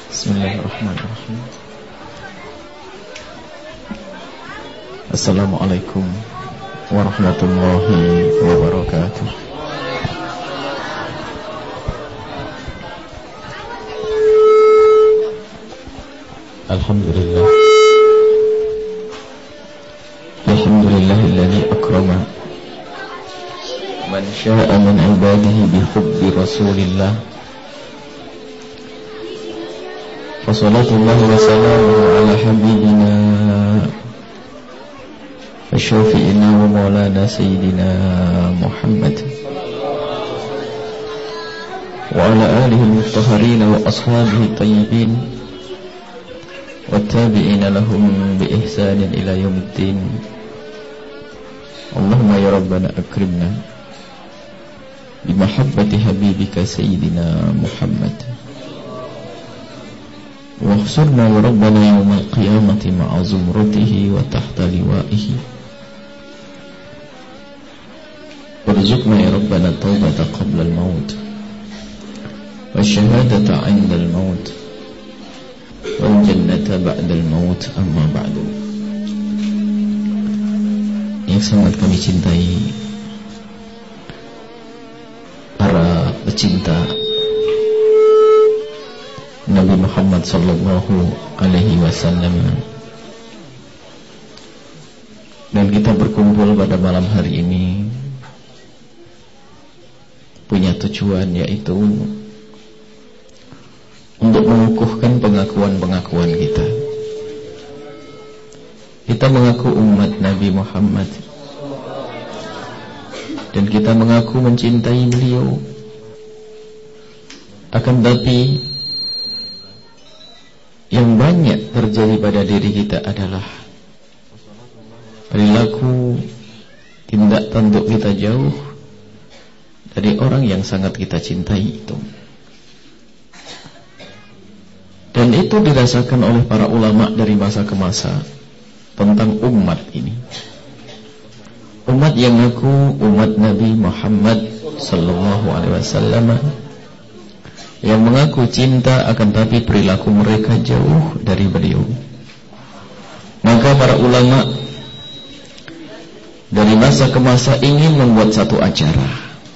Bismillahirrahmanirrahim. Assalamualaikum warahmatullahi wabarakatuh. Alhamdulillah. Alhamdulillahilladzi akrama man syaa'a min ibadihi bihubbi Rasulillah. Wassalatullahi wassalamuhu ala habibina wasyafi'ina wa maulana sayyidina Muhammad wa ala alihi al-mutahharin wa ashabihi tayyibin wattabi'ina lahum bi ihsanin ila yaumiddin. Allahumma ya rabbana akrimna bi mahabbati habibika sayyidina Muhammad واحشرنا يا ربنا يوم القيامة مع زمرته وتحت لوائه وارزقنا يا ربنا التوبة قبل الموت والشهادة عند الموت والجنة بعد الموت. أما بعد. Yang sangat kami cintai para pecinta Nabi Muhammad sallallahu alaihi wasallam, dan kita berkumpul pada malam hari ini punya tujuan, yaitu untuk mengukuhkan pengakuan-pengakuan kita. Kita mengaku umat Nabi Muhammad dan kita mengaku mencintai beliau. Akan tapi yang banyak terjadi pada diri kita adalah perilaku tindak tanduk kita jauh dari orang yang sangat kita cintai itu. Dan itu dirasakan oleh para ulama dari masa ke masa tentang umat ini. Umat yang mengaku umat Nabi Muhammad sallallahu alaihi wasallam, yang mengaku cinta akan tapi perilaku mereka jauh dari beliau. Maka para ulama dari masa ke masa ingin membuat satu acara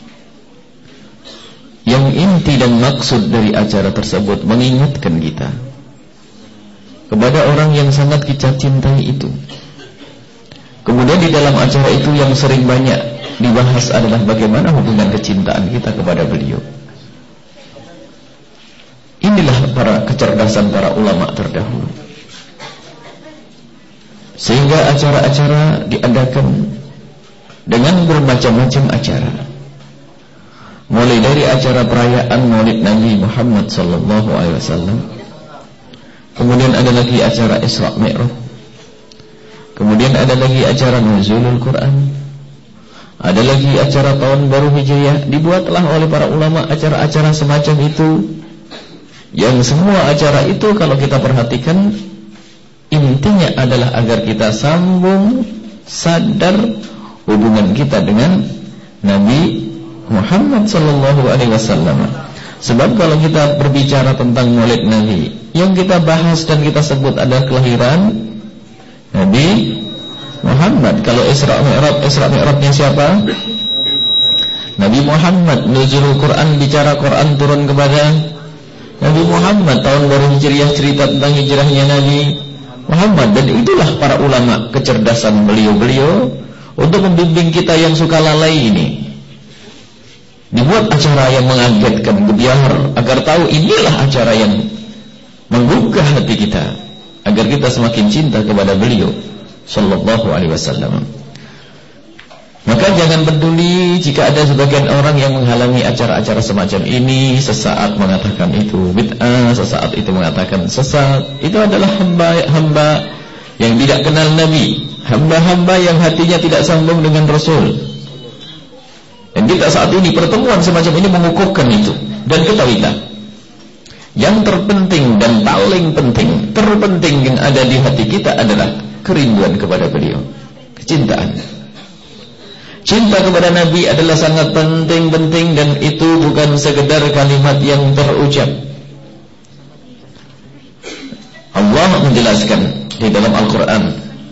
yang inti dan maksud dari acara tersebut mengingatkan kita kepada orang yang sangat kita cintai itu. Kemudian di dalam acara itu yang sering banyak dibahas adalah bagaimana hubungan kecintaan kita kepada beliau. Inilah para kecerdasan para ulama terdahulu, sehingga acara-acara diadakan dengan bermacam-macam acara, mulai dari acara perayaan Maulid Nabi Muhammad sallallahu alaihi wasallam, kemudian ada lagi acara Isra Mi'raj, kemudian ada lagi acara Nuzulul Quran, ada lagi acara Tahun Baru Hijriah. Dibuatlah oleh para ulama acara-acara semacam itu, yang semua acara itu kalau kita perhatikan intinya adalah agar kita sambung sadar hubungan kita dengan Nabi Muhammad sallallahu alaihi wasallam. Sebab kalau kita berbicara tentang Maulid Nabi, yang kita bahas dan kita sebut adalah kelahiran Nabi Muhammad. Kalau Isra Mi'rajnya siapa? Nabi Muhammad. Nuzulul Quran, bicara Quran turun kepada Nabi Muhammad. Tahun Baru Hijriah, cerita tentang hijrahnya Nabi Muhammad. Dan itulah para ulama, kecerdasan beliau-beliau untuk membimbing kita yang suka lalai ini. Dibuat acara yang mengagetkan, biar agar tahu inilah acara yang menggugah hati kita, agar kita semakin cinta kepada beliau sallallahu alaihi wasallam. Maka jangan peduli jika ada sebagian orang yang menghalangi acara-acara semacam ini, sesaat mengatakan itu bid'ah, sesaat itu mengatakan sesat. Itu adalah hamba-hamba yang tidak kenal Nabi, hamba-hamba yang hatinya tidak sambung dengan Rasul. Dan kita saat ini pertemuan semacam ini mengukuhkan itu. Dan ketahuilah, yang terpenting dan paling penting, terpenting yang ada di hati kita adalah kerinduan kepada beliau, kecintaan. Cinta kepada Nabi adalah sangat penting-penting, dan itu bukan sekedar kalimat yang terucap. Allah menjelaskan di dalam Al-Quran,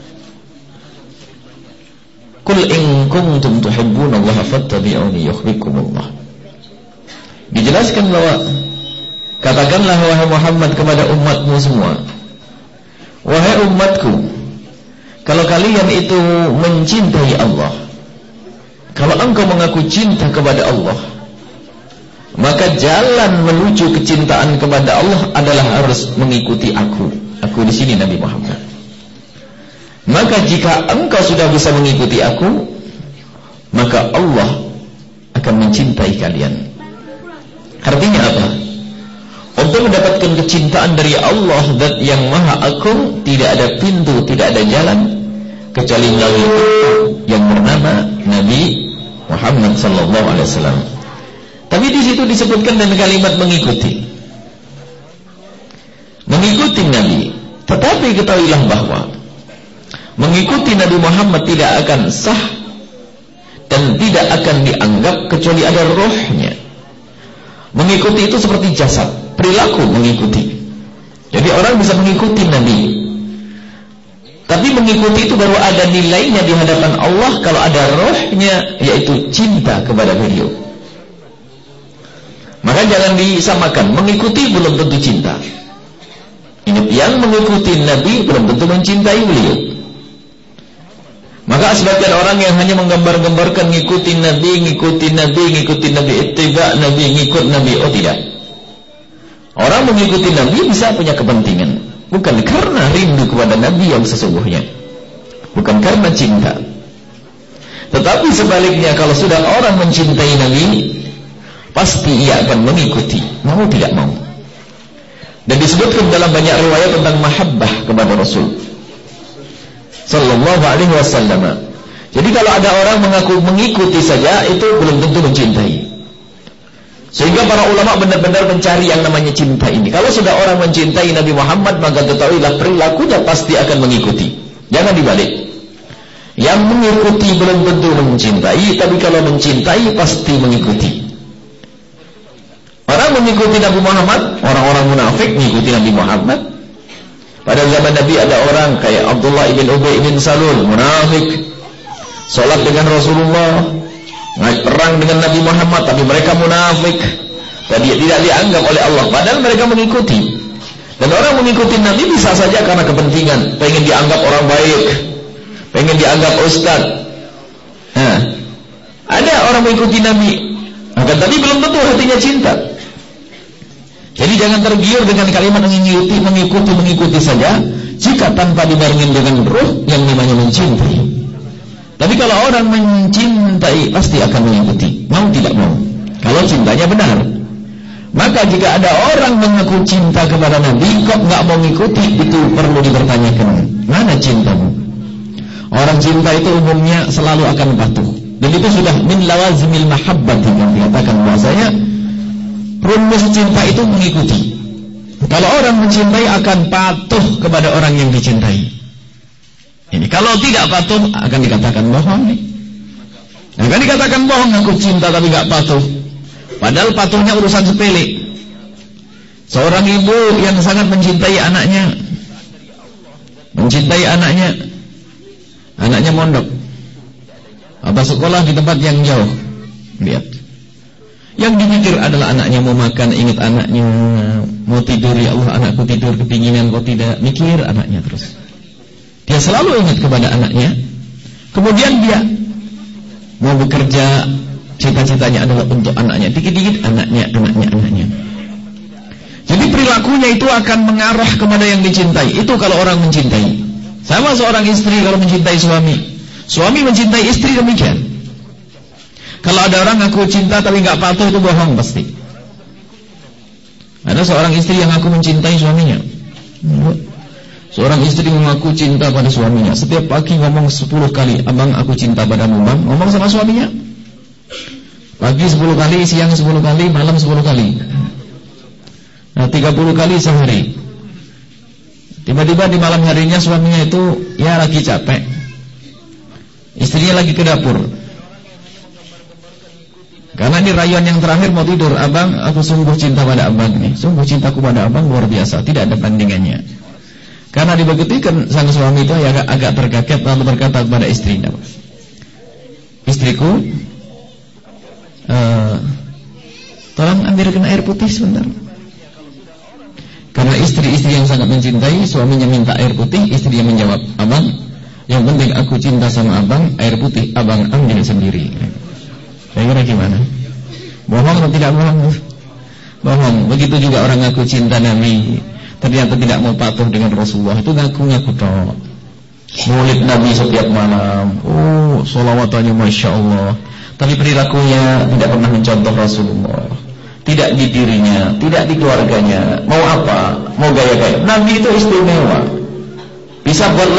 Qul in kuntum tuhibbunallaha fattabi'uni yuhibbukumullah. Dijelaskan bahwa katakanlah wahai Muhammad kepada umatmu semua, wahai umatku, kalau kalian itu mencintai Allah, kalau engkau mengaku cinta kepada Allah, maka jalan menuju kecintaan kepada Allah adalah harus mengikuti aku. Aku di sini Nabi Muhammad. Maka jika engkau sudah bisa mengikuti aku, maka Allah akan mencintai kalian. Artinya apa? Untuk mendapatkan kecintaan dari Allah Zat yang Maha Agung, tidak ada pintu, tidak ada jalan kecuali melalui yang bernama Nabi Muhammad sallallahu alaihi wasallam. Tapi di situ disebutkan dengan kalimat mengikuti. Mengikuti Nabi. Tetapi ketahuilah bahwa mengikuti Nabi Muhammad tidak akan sah dan tidak akan dianggap kecuali ada rohnya. Mengikuti itu seperti jasad, perilaku mengikuti. Jadi orang bisa mengikuti Nabi, tapi mengikuti itu baru ada nilainya di hadapan Allah kalau ada rohnya, yaitu cinta kepada beliau. Maka jangan disamakan, mengikuti belum tentu cinta. Yang mengikuti Nabi belum tentu mencintai beliau. Maka sebagian orang yang hanya menggambar-gambarkan ngikutin Nabi, ittiba Nabi, ngikut Nabi. Oh tidak. Orang mengikuti Nabi bisa punya kepentingan, bukan karena rindu kepada Nabi yang sesungguhnya, bukan karena cinta. Tetapi sebaliknya, kalau sudah orang mencintai Nabi, pasti ia akan mengikuti, mau tidak mau. Dan disebutkan dalam banyak riwayat tentang mahabbah kepada Rasul sallallahu alaihi wasallam. Jadi kalau ada orang mengaku mengikuti saja, itu belum tentu mencintai. Sehingga para ulama benar-benar mencari yang namanya cinta ini. Kalau sudah orang mencintai Nabi Muhammad, maka ketahuilah perilakunya pasti akan mengikuti. Jangan dibalik. Yang mengikuti belum tentu mencintai, tapi kalau mencintai pasti mengikuti. Orang mengikuti Nabi Muhammad, orang-orang munafik mengikuti Nabi Muhammad. Pada zaman Nabi ada orang kayak Abdullah ibn Ubay ibn Salul, munafik, sholat dengan Rasulullah, naik perang dengan Nabi Muhammad, tapi mereka munafik, tidak dianggap oleh Allah, padahal mereka mengikuti. Dan orang mengikuti Nabi bisa saja karena kepentingan, pengen dianggap orang baik, pengen dianggap ustaz. Nah, ada orang mengikuti Nabi, tapi belum tentu hatinya cinta. Jadi jangan tergiur dengan kalimat mengikuti saja, jika tanpa dibarengin dengan ruh yang namanya mencintai. Tapi kalau orang mencintai pasti akan mengikuti, mau tidak mau, kalau cintanya benar. Maka jika ada orang mengaku cinta kepada Nabi kok nggak mau mengikuti, itu perlu dipertanyakan, mana cintamu? Orang cinta itu umumnya selalu akan patuh, dan itu sudah min lawazimil mahabbati, yang dikatakan bahasanya rumus cinta itu mengikuti. Kalau orang mencintai akan patuh kepada orang yang dicintai. Ini kalau tidak patuh akan dikatakan bohong. Akan dikatakan bohong, aku cinta tapi gak patuh. Padahal patuhnya urusan sepele. Seorang ibu yang sangat mencintai anaknya, anaknya mondok, apa sekolah di tempat yang jauh. Lihat, yang dipikir adalah anaknya mau makan, ingat anaknya, mau tidur, ya Allah anakku tidur kepinginan kok tidak, mikir anaknya terus. Dia selalu ingat kepada anaknya. Kemudian dia mau bekerja, cita-citanya adalah untuk anaknya, dikit-dikit anaknya. Jadi perilakunya itu akan mengarah kepada yang dicintai. Itu kalau orang mencintai. Sama seorang istri kalau mencintai suami mencintai istri demikian. Kalau ada orang ngaku cinta tapi nggak patuh, itu bohong pasti. Ada seorang istri yang ngaku mencintai suaminya. Seorang istri mengaku cinta pada suaminya. Setiap pagi ngomong 10 kali, abang aku cinta padamu bang. Ngomong sama suaminya. Pagi 10 kali, siang 10 kali, malam 10 kali. Nah 30 kali sehari. Tiba-tiba di malam harinya suaminya itu ya lagi capek, istrinya lagi ke dapur. Karena di rayuan yang terakhir mau tidur, abang aku sungguh cinta pada abang nih, sungguh cintaku pada abang luar biasa, tidak ada bandingannya. Karena dibegitukan sang suami itu agak terkaget lalu berkata kepada istrinya, istriku, tolong ambilkan air putih sebentar. Karena istri-istri yang sangat mencintai, suaminya minta air putih, istrinya menjawab, abang, yang penting aku cinta sama abang, air putih abang ambil sendiri. Kira-kira gimana? Bohong atau tidak bohong? Bohong. Begitu juga orang ngaku cinta Nabi, ternyata tidak mau patuh dengan Rasulullah, itu ngaku-ngaku toh. Maulid Nabi setiap malam, sholawatannya Masya Allah, tapi perilakunya tidak pernah mencontoh Rasulullah. Tidak di dirinya, tidak di keluarganya. Mau apa? Mau gaya-gaya. Nabi itu istimewa, bisa buat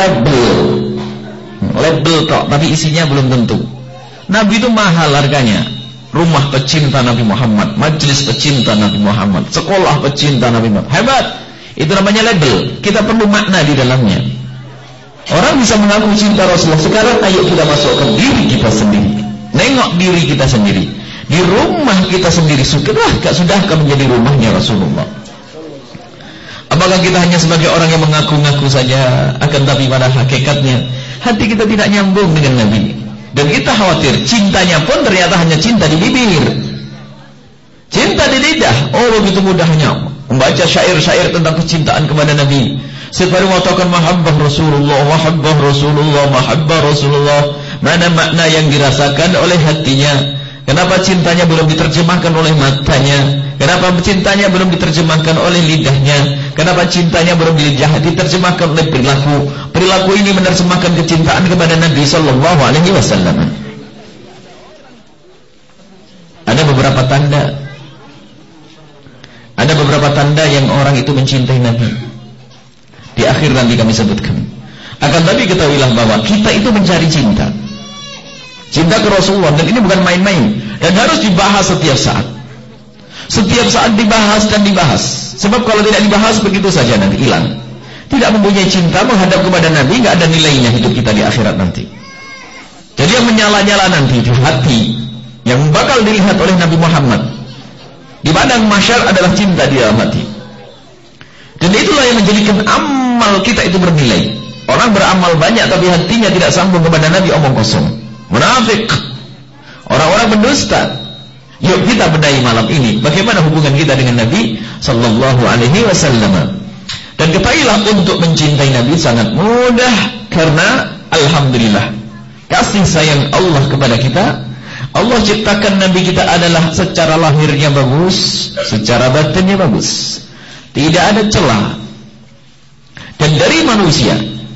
label tok, tapi isinya belum tentu. Nabi itu mahal harganya. Rumah pecinta Nabi Muhammad, majelis pecinta Nabi Muhammad, sekolah pecinta Nabi Muhammad. Hebat. Itu namanya label. Kita perlu makna di dalamnya. Orang bisa mengaku cinta Rasulullah. Sekarang ayo kita masukkan diri kita sendiri. Nengok diri kita sendiri. Di rumah kita sendiri, sudahkah menjadi rumahnya Rasulullah? Apakah kita hanya sebagai orang yang mengaku-ngaku saja, akan tapi pada hakikatnya hati kita tidak nyambung dengan Nabi. Dan kita khawatir cintanya pun ternyata hanya cinta di bibir, cinta di lidah. Begitu mudahnya membaca syair-syair tentang kecintaan kepada Nabi. Seperti mengatakan mahabbah Rasulullah, mahabbah Rasulullah, mahabbah Rasulullah. Mana makna yang dirasakan oleh hatinya? Kenapa cintanya belum diterjemahkan oleh matanya? Kenapa cintanya belum diterjemahkan oleh lidahnya? Kenapa cintanya belum diterjemahkan oleh perilaku? Perilaku ini menerjemahkan kecintaan kepada Nabi Sallallahu Alaihi Wasallam. Ada beberapa tanda yang orang itu mencintai Nabi. Di akhir nanti kami sebutkan. Akan tapi ketahuilah bahwa kita itu mencari cinta ke Rasulullah, dan ini bukan main-main, dan harus dibahas setiap saat. Setiap saat dibahas dan dibahas. Sebab kalau tidak dibahas begitu saja nanti hilang. Tidak mempunyai cinta menghadap kepada Nabi, nggak ada nilainya hidup kita di akhirat nanti. Jadi yang menyala-nyala nanti di hati, yang bakal dilihat oleh Nabi Muhammad di padang mahsyar adalah cinta di dalam hati. Dan itulah yang menjadikan amal kita itu bernilai. Orang beramal banyak tapi hatinya tidak sambung kepada Nabi, omong kosong, munafik, orang-orang pendusta. Yuk kita benahi malam ini bagaimana hubungan kita dengan Nabi Sallallahu Alaihi Wasallam. Dan ketahuilah untuk mencintai Nabi sangat mudah, karena alhamdulillah kasih sayang Allah kepada kita. Allah ciptakan Nabi kita adalah secara lahirnya bagus, secara batinnya bagus, tidak ada celah. Dan dari manusia,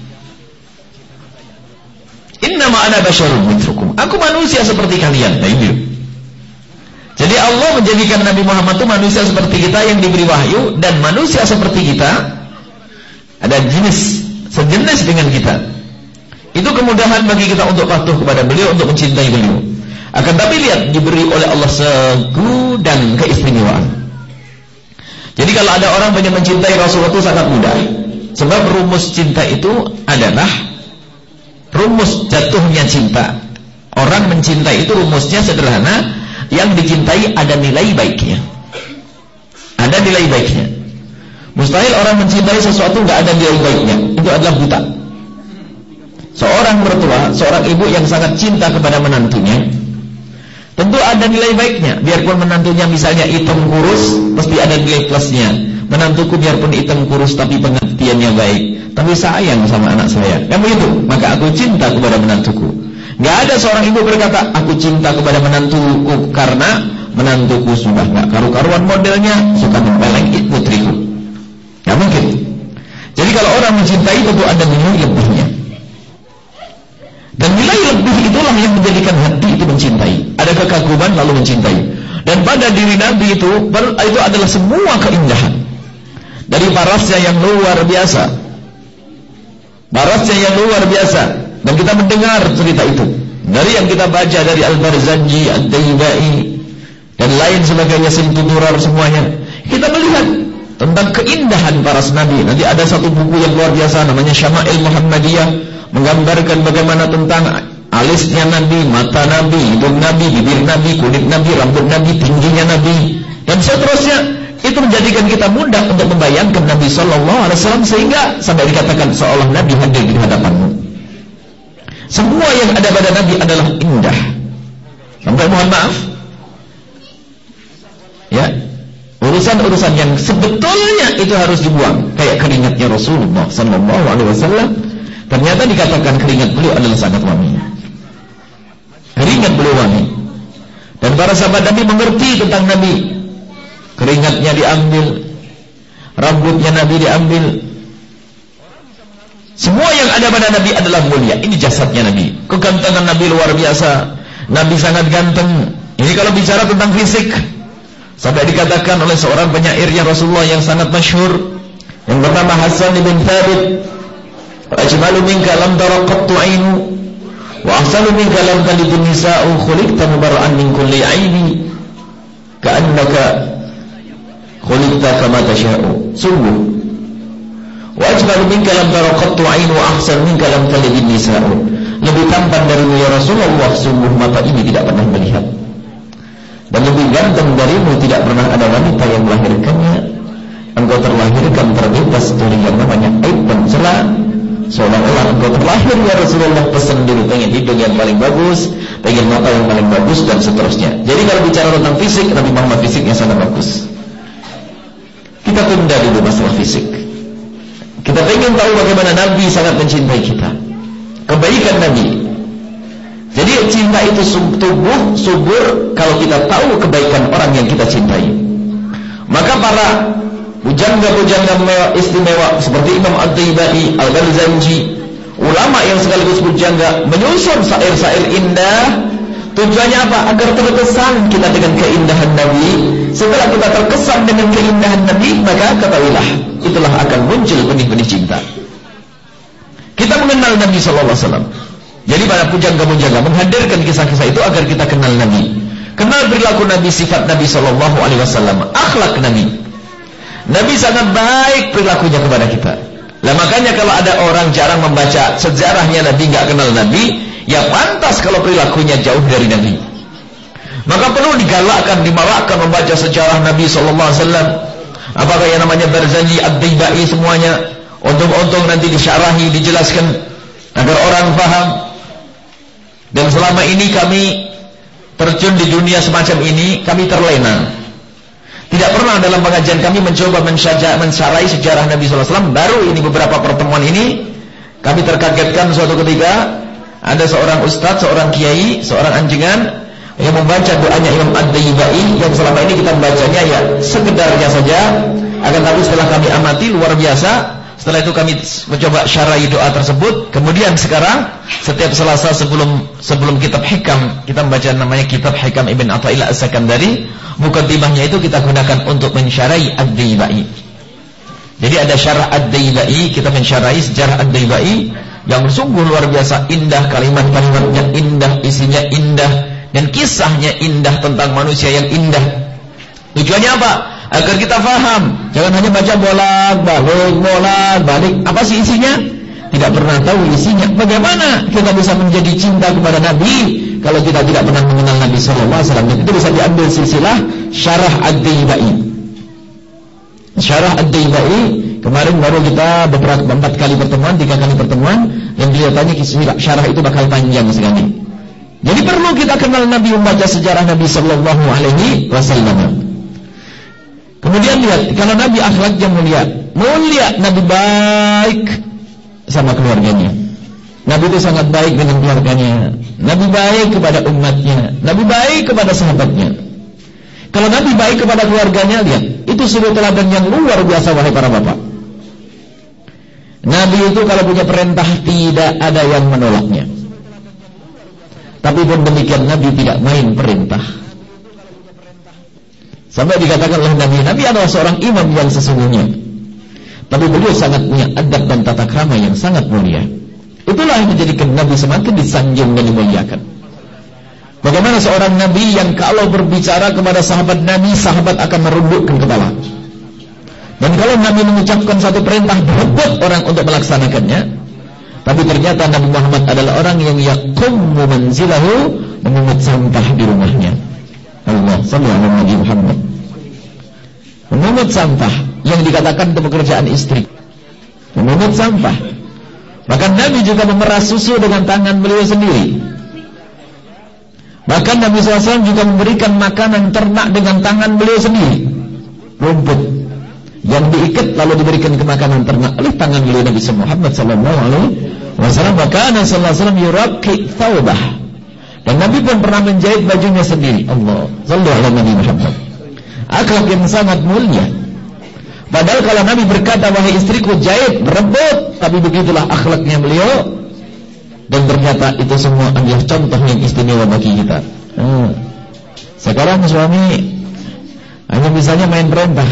innama ana basyarun mithlukum, aku manusia seperti kalian. Nah ini. Jadi Allah menjadikan Nabi Muhammad itu manusia seperti kita yang diberi wahyu, dan manusia seperti kita ada sejenis dengan kita. Itu kemudahan bagi kita untuk patuh kepada beliau, untuk mencintai beliau. Akan tapi lihat, diberi oleh Allah segudang keistimewaan. Jadi kalau ada orang pengen mencintai Rasulullah itu sangat mudah. Sebab rumus cinta itu adalah rumus jatuhnya cinta. Orang mencintai itu rumusnya sederhana. Yang dicintai ada nilai baiknya. Ada nilai baiknya. Mustahil orang mencintai sesuatu nggak ada nilai baiknya. Itu adalah buta. Seorang mertua, seorang ibu yang sangat cinta kepada menantunya, tentu ada nilai baiknya. Biarpun menantunya misalnya hitam kurus, pasti ada nilai plusnya. Menantuku biarpun hitam kurus tapi pengertiannya baik, tapi sayang sama anak saya, kan begitu? Maka aku cinta kepada menantuku. Gak ada seorang ibu berkata, aku cinta kepada menantuku karena menantuku sudah gak karu-karuan modelnya, suka membeleng putriku. Gak mungkin. Jadi kalau orang mencintai tentu ada nilai lebihnya. Dan nilai lebih itulah yang menjadikan hati itu mencintai. Ada kekaguman lalu mencintai. Dan pada diri Nabi itu adalah semua keindahan. Dari parasnya yang luar biasa. Parasnya yang luar biasa. Dan kita mendengar cerita itu dari yang kita baca dari Al-Barzanji, Ad-Daybai dan lain sebagainya, Simtudurar, semuanya. Kita melihat tentang keindahan para Nabi. Nanti ada satu buku yang luar biasa namanya Syama'il Muhammadiyah, menggambarkan bagaimana tentang alisnya Nabi, mata Nabi, hidung Nabi, bibir Nabi, kulit Nabi, rambut Nabi, tingginya Nabi, dan seterusnya. Itu menjadikan kita mudah untuk membayangkan Nabi Sallallahu Alaihi Wasallam, sehingga sampai dikatakan seolah Nabi hadir di hadapanmu. Semua yang ada pada Nabi adalah indah. Sampai mohon maaf, ya, urusan-urusan yang sebetulnya itu harus dibuang, kayak keringatnya Rasulullah Sallallahu Alaihi Wasallam. Ternyata dikatakan keringat beliau adalah sangat wangi. Keringat beliau wangi. Dan para sahabat Nabi mengerti tentang Nabi. Keringatnya diambil, rambutnya Nabi diambil. Semua yang ada pada Nabi adalah mulia. Ini jasadnya Nabi. Kegantengan Nabi luar biasa. Nabi sangat ganteng. Ini kalau bicara tentang fisik. Sampai dikatakan oleh seorang penyairnya Rasulullah yang sangat masyhur, yang bernama Hasan bin Thabit, "Ajmalu minka lam tara qattu 'ainu, wa ahsanu minka lam talid an-nisa'u, khuliqta mubarra'an min kulli 'aibi, ka'annaka khuliqta kama tasha'u." Sungguh, wa ajmalu minka lam tara qattu 'ainu, wa ahsanu minka lam talid an-nisa'u. Lebih tampan darimu ya Rasulullah, sungguh mata ini tidak pernah melihat. Dan lebih ganteng darimu tidak pernah ada wanita yang melahirkannya. Engkau terlahirkan terbebas dari yang namanya aib dan celah. Seolah-olah engkau terlahir ya Rasulullah, pesan dulu, pengen hidung yang paling bagus, pengen mata yang paling bagus, dan seterusnya. Jadi kalau bicara tentang fisik, Nabi Muhammad fisiknya sangat bagus. Kita tunda dulu masalah fisik. Kita ingin tahu bagaimana Nabi sangat mencintai kita, kebaikan Nabi. Jadi cinta itu tumbuh subur kalau kita tahu kebaikan orang yang kita cintai. Maka para bujangga-bujangga istimewa seperti Imam At-Taibai, Al-Barzanji, ulama yang sekaligus bujangga, menyusun syair-syair indah. Tujuannya apa? Agar terkesan kita dengan keindahan Nabi. Setelah kita terkesan dengan keindahan Nabi, maka ketahuilah, itulah akan muncul benih-benih cinta. Kita mengenal Nabi Sallallahu Alaihi Wasallam. Jadi para pujangga-pujangga menghadirkan kisah-kisah itu agar kita kenal Nabi, kenal perilaku Nabi, sifat Nabi Sallallahu Alaihi Wasallam, akhlak Nabi. Nabi sangat baik perilakunya kepada kita. Lah makanya kalau ada orang jarang membaca sejarahnya Nabi, nggak kenal Nabi, ya pantas kalau perilakunya jauh dari Nabi. Maka perlu digalakkan, dimarakkan membaca sejarah Nabi Sallallahu Alaihi Wasallam. Apakah yang namanya Barzanji, Ad-Daibai, semuanya untung-untung nanti disyarahi, dijelaskan agar orang paham. Dan selama ini kami terjun di dunia semacam ini, kami terlena. Tidak pernah dalam pengajian kami mencoba mensyarahi sejarah Nabi Sallallahu Alaihi Wasallam. Baru ini beberapa pertemuan ini kami terkagetkan suatu ketika ada seorang ustadz, seorang kiai, seorang anjingan yang membaca doanya Imam Ad-Daibai, yang selama ini kita membacanya ya sekedarnya saja. Akan tapi setelah kami amati luar biasa. Setelah itu kami mencoba syarahi doa tersebut. Kemudian sekarang setiap Selasa sebelum kitab Hikam, kita membaca namanya kitab Hikam Ibn Athaillah As-Sakandari. Mukaddimahnya itu kita gunakan untuk mensyarahi Ad-Daibai. Jadi ada syarah Ad-Daibai, kita mensyarahi sejarah Ad-Daibai yang sungguh luar biasa indah, kalimat-kalimatnya indah, isinya indah, dan kisahnya indah tentang manusia yang indah. Tujuannya apa? Agar kita faham. Jangan hanya baca bolak-balik. Apa sih isinya? Tidak pernah tahu isinya. Bagaimana kita bisa menjadi cinta kepada Nabi kalau kita tidak pernah mengenal Nabi Sallallahu Alaihi Wasallam? Itu bisa diambil silsilah Syarah Ad-Daibai. Syarah Ad-Daibai kemarin baru kita beberapa 4 kali pertemuan, 3 kali pertemuan, yang kelihatannya syarah itu bakal panjang sekali. Jadi perlu kita kenal Nabi, membaca sejarah Nabi Sallallahu Alaihi Wasallam. Kemudian lihat, kalau Nabi akhlaknya mulia, Nabi baik sama keluarganya. Nabi itu sangat baik dengan keluarganya. Nabi baik kepada umatnya. Nabi baik kepada sahabatnya. Kalau Nabi baik kepada keluarganya, lihat, itu suri teladan yang luar biasa, wahai para bapak. Nabi itu kalau punya perintah tidak ada yang menolaknya. Tapi pun demikian Nabi tidak main perintah. Sampai dikatakan oleh Nabi adalah seorang imam yang sesungguhnya. Tapi beliau sangat punya adab dan tata krama yang sangat mulia. Itulah yang menjadikan Nabi semakin disanjung dan dimuliakan. Bagaimana seorang Nabi yang kalau berbicara kepada sahabat Nabi, sahabat akan merundukkan kepala. Dan kalau Nabi mengucapkan satu perintah, berebut orang untuk melaksanakannya. Tapi ternyata Nabi Muhammad adalah orang yang yaqummu manzilahu, memungut sampah di rumahnya. Allah sallallahu alaihi Muhammad. memungut sampah yang dikatakan itu pekerjaan istri. Memungut sampah. Bahkan Nabi juga memeras susu dengan tangan beliau sendiri. Bahkan Nabi SAW juga memberikan makanan ternak dengan tangan beliau sendiri. Rumput yang diikat lalu diberikan ke makanan ternak oleh tangan beliau Nabi Muhammad SAW. Bahkan Nabi SAW yuraqi thawbah. Dan Nabi pun pernah menjahit bajunya sendiri. Allah sallallahu alaihi Nabi Muhammad. Akhlak yang sangat mulia. Padahal kalau Nabi berkata, wahai istriku, jahit, rebut, tapi begitulah akhlaknya beliau. Dan ternyata itu semua adalah contoh yang istimewa bagi kita. Sekarang suami hanya bisanya main perintah.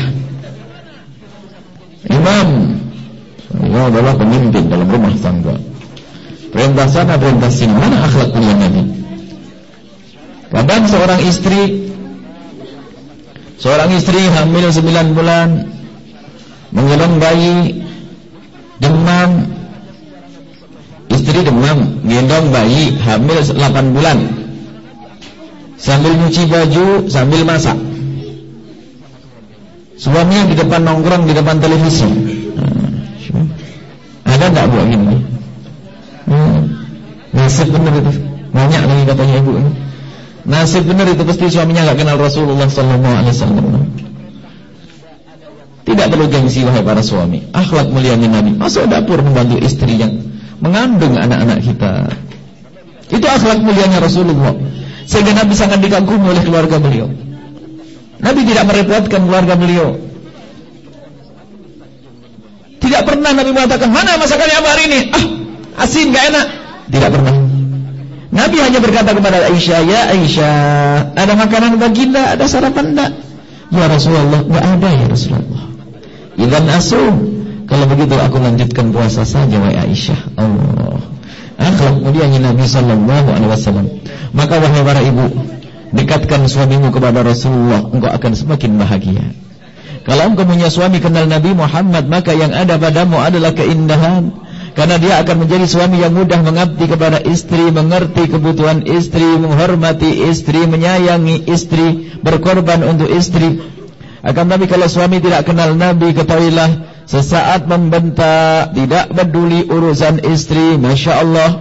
Imam, dia adalah pemimpin dalam rumah tangga. Perintah sana, perintah sini. Mana akhlak mulia Nabi? Kadang seorang istri hamil 9 bulan, menggendong bayi, demam. Istri demam, gendong bayi, hamil 8 bulan, sambil nyuci baju, sambil masak. Suaminya di depan nongkrong, di depan televisi. Ada enggak buat gini? Nasib benar itu. Banyak lagi katanya ibu ini. Nasib benar itu, pasti suaminya enggak kenal Rasulullah SAW. Tidak perlu gengsi wahai para suami. Akhlak mulianya Nabi. Masuk dapur membantu istri yang mengandung anak-anak kita. Itu akhlak mulianya Rasulullah. Sehingga Nabi sangat dikagumi oleh keluarga beliau. Nabi tidak merepotkan keluarga beliau. Tidak pernah Nabi mengatakan, mana masakannya apa hari ini? Asin, gak enak. Tidak pernah. Nabi hanya berkata kepada Aisyah, ya Aisyah, ada makanan baginda, ada sarapan enggak? Ya Rasulullah, gak ada ya Rasulullah. Idzan asum, kalau begitu aku lanjutkan puasa saja wahai Aisyah. Allah. Akhlak mulianya Nabi SAW. Maka wahai para ibu, dekatkan suamimu kepada Rasulullah, engkau akan semakin bahagia. Kalau engkau punya suami kenal Nabi Muhammad, maka yang ada padamu adalah keindahan. Karena dia akan menjadi suami yang mudah mengabdi kepada istri, mengerti kebutuhan istri, menghormati istri, menyayangi istri, berkorban untuk istri. Akan tapi kalau suami tidak kenal Nabi, ketahuilah sesaat membentak, tidak peduli urusan istri, Masya Allah.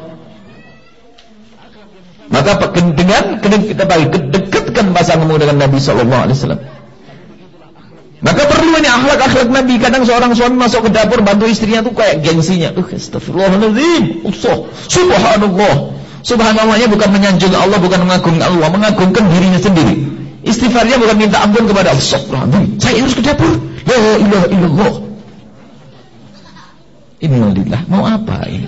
Maka dengan kita dekatkan pasanganmu dengan Nabi SAW. Maka perlu ini akhlak-akhlak Nabi. Kadang seorang suami masuk ke dapur bantu istrinya tuh kayak gengsinya. Astagfirullahaladzim. Subhanallah. Subhanallahnya bukan menyanjung Allah, bukan mengagungkan Allah, mengagungkan dirinya sendiri. Istighfarnya bukan minta ampun kepada Allah. Astagfirullahaladzim, saya harus ke dapur. La ilaha illallah. Innalillah. Mau apa ini?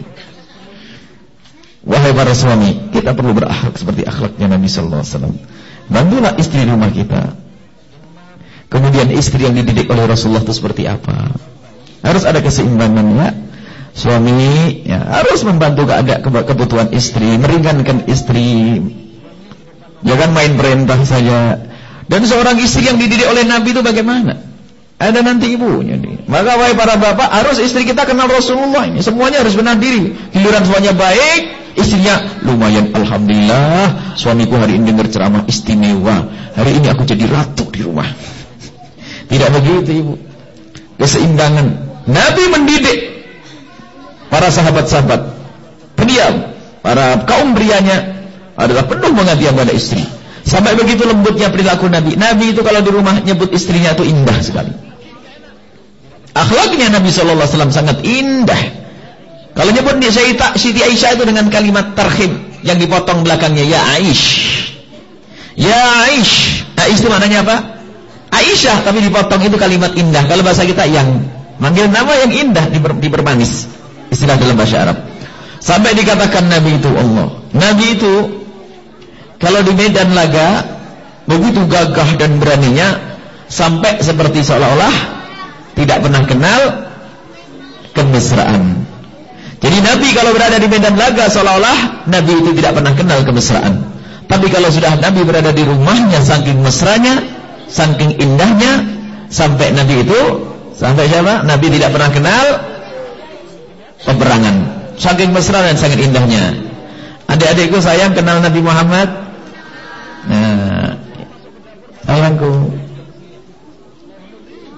Wahai para suami, kita perlu berakhlak seperti akhlaknya Nabi sallallahu alaihi wasallam. Bantulah istri rumah kita. Kemudian istri yang dididik oleh Rasulullah itu seperti apa? Harus ada keseimbangan ya. Suami ya, harus membantu kebutuhan istri, meringankan istri. Jangan main perintah saja. Dan seorang istri yang dididik oleh Nabi itu bagaimana? Ada nanti ibunya nih. Maka wahai para bapak, harus istri kita kenal Rasulullah ini. Semuanya harus benar diri. Giliran semuanya baik, istrinya lumayan, alhamdulillah, suamiku hari ini dengar ceramah istimewa. Hari ini aku jadi ratu di rumah. Tidak begitu ibu. Keseimbangan. Nabi mendidik para sahabat-sahabat pendiam, para kaum prianya adalah penuh pengabdian pada istri. Sampai begitu lembutnya perilaku Nabi. Nabi itu kalau di rumah nyebut istrinya itu indah sekali. Akhlaknya Nabi SAW sangat indah. Kalau nyebut Siti Aisyah itu dengan kalimat tarhim yang dipotong belakangnya, ya Aish. Ya Aish. Aish itu maknanya apa? Aisyah, tapi dipotong itu kalimat indah. Kalau bahasa kita yang manggil nama yang indah dipermanis. Istilah dalam bahasa Arab. Sampai dikatakan Nabi itu Allah. Nabi itu kalau di medan laga begitu gagah dan beraninya, sampai seperti seolah-olah tidak pernah kenal kemesraan. Jadi Nabi kalau berada di medan laga seolah-olah Nabi itu tidak pernah kenal kemesraan. Tapi kalau sudah Nabi berada di rumahnya, saking mesranya, saking indahnya, sampai Nabi itu, sampai siapa? Nabi tidak pernah kenal peperangan. Saking mesra dan sangat indahnya. Adik-adikku sayang kenal Nabi Muhammad. Nah, sayangku.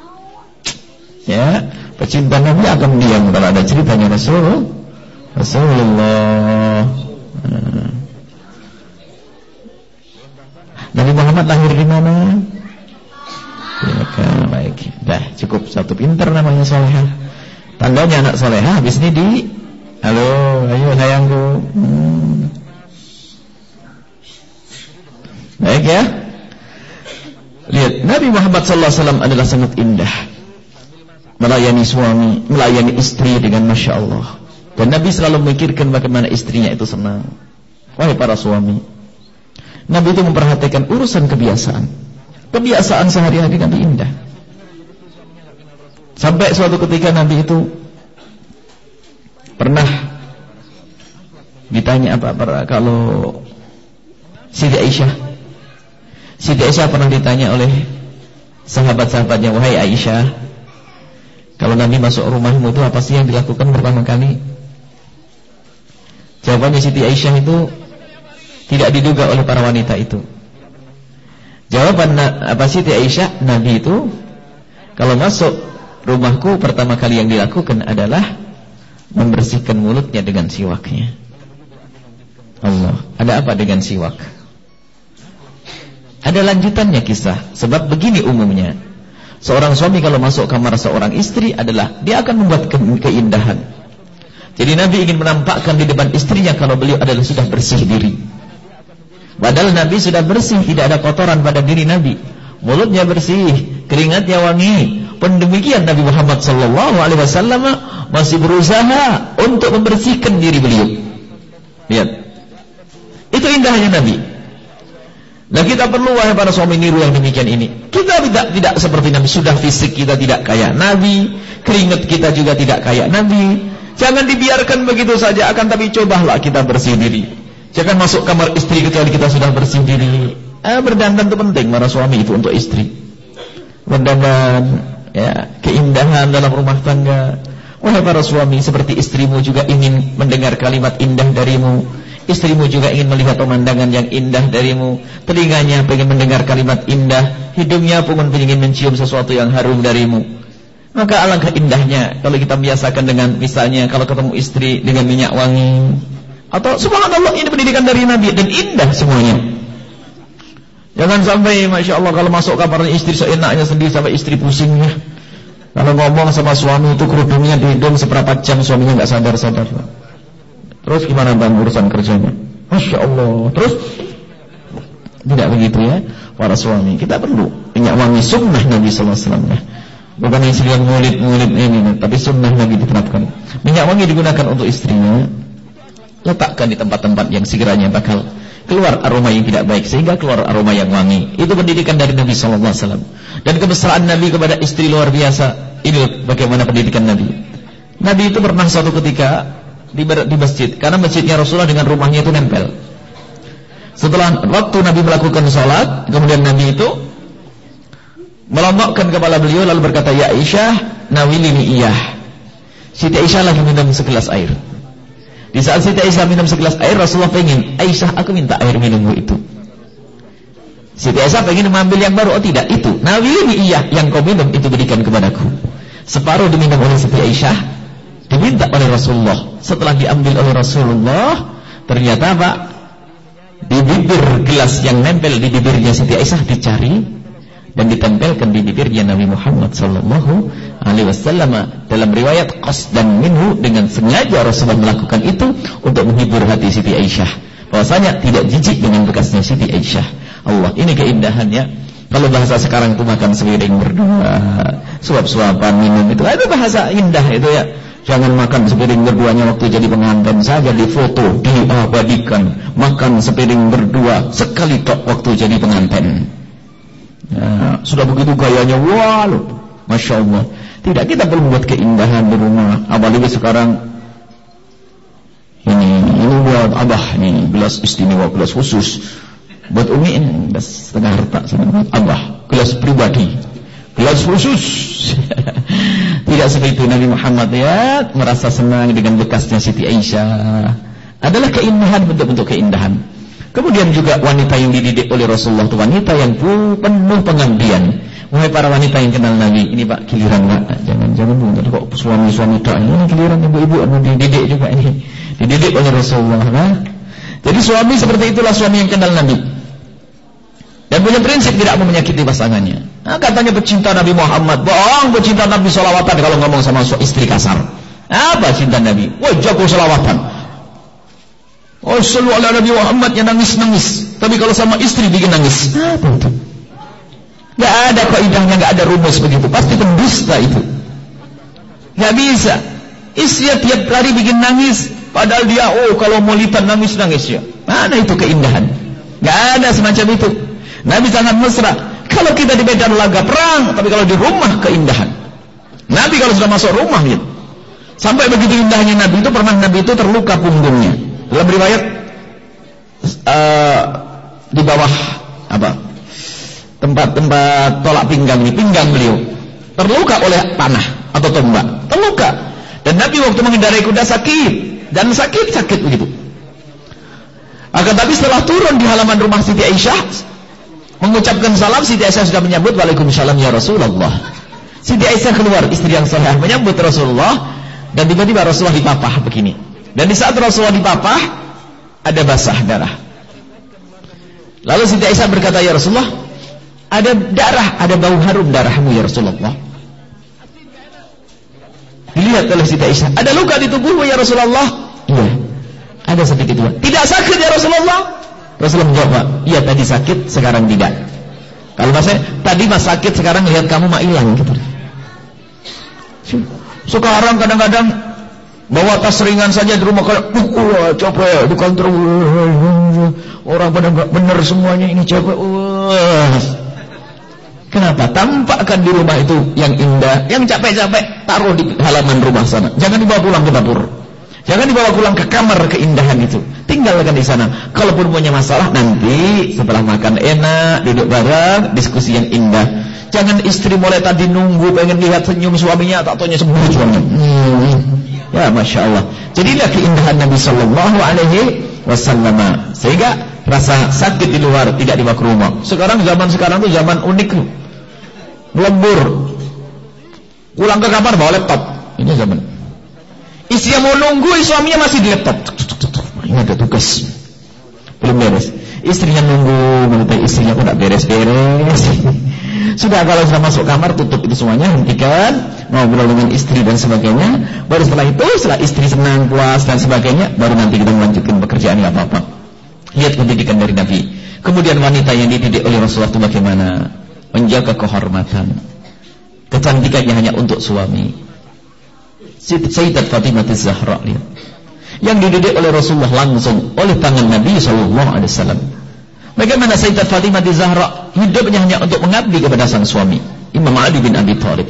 pecinta Nabi akan diam kalau ada ceritanya Rasulullah. Nabi Muhammad lahir di mana? Di Mekah. Baik. Dah cukup, satu pintar namanya Solehah. Tandanya anak Solehah habis ini di halo, ayo sayangku. Baik ya. Lihat, Nabi Muhammad SAW adalah sangat indah melayani suami, melayani istri dengan Masya Allah. Dan Nabi selalu memikirkan bagaimana istrinya itu senang. Wahai para suami, Nabi itu memperhatikan urusan kebiasaan. Kebiasaan sehari-hari Nabi indah. Sampai suatu ketika Nabi itu pernah ditanya kalau Siti Aisyah pernah ditanya oleh sahabat-sahabatnya, wahai Aisyah, kalau Nabi masuk rumahmu itu apa sih yang dilakukan pertama kali? Jawabannya Siti Aisyah itu tidak diduga oleh para wanita itu. Jawaban Siti Aisyah, Nabi itu kalau masuk rumahku pertama kali yang dilakukan adalah membersihkan mulutnya dengan siwaknya. Allah, ada apa dengan siwak? Ada lanjutannya kisah. Sebab begini umumnya, seorang suami kalau masuk kamar seorang istri adalah dia akan membuat keindahan. Jadi Nabi ingin menampakkan di depan istrinya kalau beliau adalah sudah bersih diri. Padahal Nabi sudah bersih, tidak ada kotoran pada diri Nabi. Mulutnya bersih, keringatnya wangi. Pun demikian Nabi Muhammad SAW masih berusaha untuk membersihkan diri beliau. Lihat, itu indahnya Nabi. Nah, kita perlu, wahai para suami, niru yang demikian ini. Kita tidak seperti Nabi. Sudah fisik kita tidak kayak Nabi, keringat kita juga tidak kayak Nabi. Jangan dibiarkan begitu saja, akan tapi cobalah kita bersih diri. Jangan masuk kamar istri kecuali kita sudah bersih diri. Berdandan itu penting, para suami itu untuk istri. Berdandan, ya, keindahan dalam rumah tangga. Wahai para suami, seperti istrimu juga ingin mendengar kalimat indah darimu. Istrimu juga ingin melihat pemandangan yang indah darimu. Telinganya ingin mendengar kalimat indah. Hidungnya pun ingin mencium sesuatu yang harum darimu. Maka alangkah indahnya kalau kita biasakan dengan, misalnya kalau ketemu istri dengan minyak wangi. Atau subhanallah, ini pendidikan dari Nabi dan indah semuanya. Jangan sampai Masya Allah kalau masuk kamarnya istri seenaknya sendiri sampai istri pusingnya. Kalau ngomong sama suami itu kerudungnya di hidung seberapa jam suaminya gak sadar-sadar. Terus gimana bang urusan kerjanya? Masya Allah. Terus tidak begitu ya para suami. Kita perlu minyak wangi, sunnah Nabi SAW ya. Bukan istri yang ngulit-ngulit ini, tapi sunnah Nabi diterapkan. Minyak wangi digunakan untuk istrinya. Letakkan di tempat-tempat yang sekiranya bakal keluar aroma yang tidak baik, sehingga keluar aroma yang wangi. Itu pendidikan dari Nabi SAW. Dan kemesraan Nabi kepada istri luar biasa. Ini bagaimana pendidikan Nabi. Nabi itu pernah suatu ketika di masjid, karena masjidnya Rasulullah dengan rumahnya itu nempel. Setelah waktu Nabi melakukan sholat, kemudian Nabi itu melompokkan kepala beliau lalu berkata, ya Aisyah, nawilini iyah. Siti Aisyah lagi minum segelas air. Di saat Siti Aisyah minum segelas air, Rasulullah pengen, Aisyah, aku minta air minummu itu. Siti Aisyah pengen mengambil yang baru. Oh tidak, itu nawilini iyah, yang kau minum itu berikan kepadaku. Separuh diminum oleh Siti Aisyah, diminta oleh Rasulullah. Setelah diambil oleh Rasulullah, ternyata Pak, di bibir gelas yang nempel di bibirnya Siti Aisyah dicari dan ditempelkan di bibirnya Nabi Muhammad SAW. Dalam riwayat qasdan minhu, dengan sengaja Rasulullah melakukan itu untuk menghibur hati Siti Aisyah, bahwasanya tidak jijik dengan bekasnya Siti Aisyah. Allah, ini keindahannya. Kalau bahasa sekarang itu makan sepiring berdua, suap-suapan minum, itu bahasa indah itu ya. Jangan makan sepiring berduanya waktu jadi pengantin saja, difoto, diabadikan. Makan sepiring berdua sekali tok waktu jadi pengantin. Nah, sudah begitu gayanya, wah loh, Masya Allah. Tidak, kita perlu membuat keindahan di rumah. Apalagi sekarang ini buat abah nih, gelas istimewa, gelas khusus. Buat Umi ini gelas setengah harta, buat abah gelas pribadi, gelas khusus. Tidak seperti itu. Nabi Muhammad ya merasa senang dengan bekasnya Siti Aisyah. Adalah keindahan, bentuk-bentuk keindahan. Kemudian juga wanita yang dididik oleh Rasulullah itu wanita yang penuh pengabdian, Wahai para wanita yang kenal Nabi, ini Pak giliran Pak, jangan Bu, kok suami-suami tak ini giliran ibu-ibu dididik juga ini, dididik oleh Rasulullah. Nah, jadi suami seperti itulah suami yang kenal Nabi dan punya prinsip tidak mau menyakiti pasangannya. Nah, katanya pecinta Nabi Muhammad, bohong, pecinta Nabi salawatan kalau ngomong sama istri kasar. Apa cinta Nabi? Wah, jago salawatan. Oh, selalu ala Nabi Muhammad yang nangis-nangis. Tapi kalau sama istri bikin nangis. Apa itu? Gak ada kaidahnya, gak ada rumus begitu. Pasti pendusta itu. Gak bisa. Istri tiap hari bikin nangis. Padahal dia, kalau mau lipat nangis-nangis ya. Mana itu keindahan? Gak ada semacam itu. Nabi sangat mesra. Kalau kita di medan laga perang, tapi kalau di rumah keindahan. Nabi kalau sudah masuk rumah gitu. Sampai begitu indahnya Nabi itu, pernah Nabi itu terluka punggungnya. Dalam riwayat di bawah tempat tolak pinggang ini, pinggang beliau terluka oleh panah atau tombak, terluka. Dan Nabi waktu mengendarai kuda sakit begitu. Akan tapi setelah turun di halaman rumah Siti Aisyah mengucapkan salam, Siti Aisyah sudah menyambut, Waalaikumsalam ya Rasulullah. Siti Aisyah keluar, istri yang saleh, menyambut Rasulullah. Dan tiba-tiba Rasulullah dipapah begini. Dan di saat Rasulullah dipapah, ada basah darah. Lalu Siti Aisyah berkata, ya Rasulullah, ada darah, ada bau harum darahmu ya Rasulullah. Dilihat oleh Siti Aisyah, ada luka di tubuhmu ya Rasulullah. Iya, ada sedikit luka. Tidak sakit ya Rasulullah? Rasulullah menjawab, iya tadi sakit, sekarang tidak. Kalau maksudnya, tadi mas sakit, sekarang lihat kamu mah hilang gitu. Sekarang kadang-kadang bawa tas ringan saja di rumah kayak capek di kantor, orang pada nggak benar semuanya, ini capek. Kenapa? Tampakkan di rumah itu yang indah, yang capek-capek taruh di halaman rumah sana. Jangan dibawa pulang ke dapur, jangan dibawa pulang ke kamar keindahan itu. Tinggalkan di sana. Kalaupun punya masalah nanti setelah makan enak, duduk bareng, diskusi yang indah. Jangan istri mulai tadi nunggu pengen lihat senyum suaminya, tak taunya sembuh suaminya. Ya Masya Allah. Jadilah keindahan Nabi Sallallahu Alaihi Wasallam. Sehingga rasa sakit di luar tidak dibawa ke rumah. Sekarang itu zaman unik, lembur. Pulang ke kamar bawa laptop. Ini zaman. Istri mau nunggu, suaminya masih di laptop. Ini ada tugas, belum beres. Istrinya nunggu, istrinya kok tak beres-beres. Sudah, kalau sudah masuk kamar tutup itu semuanya, hentikan, ngobrol dengan istri dan sebagainya. Baru setelah itu, setelah istri senang, puas dan sebagainya, baru nanti kita melanjutkan pekerjaan yang apa-apa. Lihat pendidikan dari Nabi. Kemudian wanita yang dididik oleh Rasulullah itu bagaimana? Menjaga kehormatan. Kecantikannya hanya untuk suami. Sayyidat Fatimah Az-Zahra, lihat. Yang dididik oleh Rasulullah langsung oleh tangan Nabi SAW. Bagaimana Sayyidat Fatimah Az-Zahra hidupnya hanya untuk mengabdi kepada sang suami, Imam Ali bin Abi Thalib.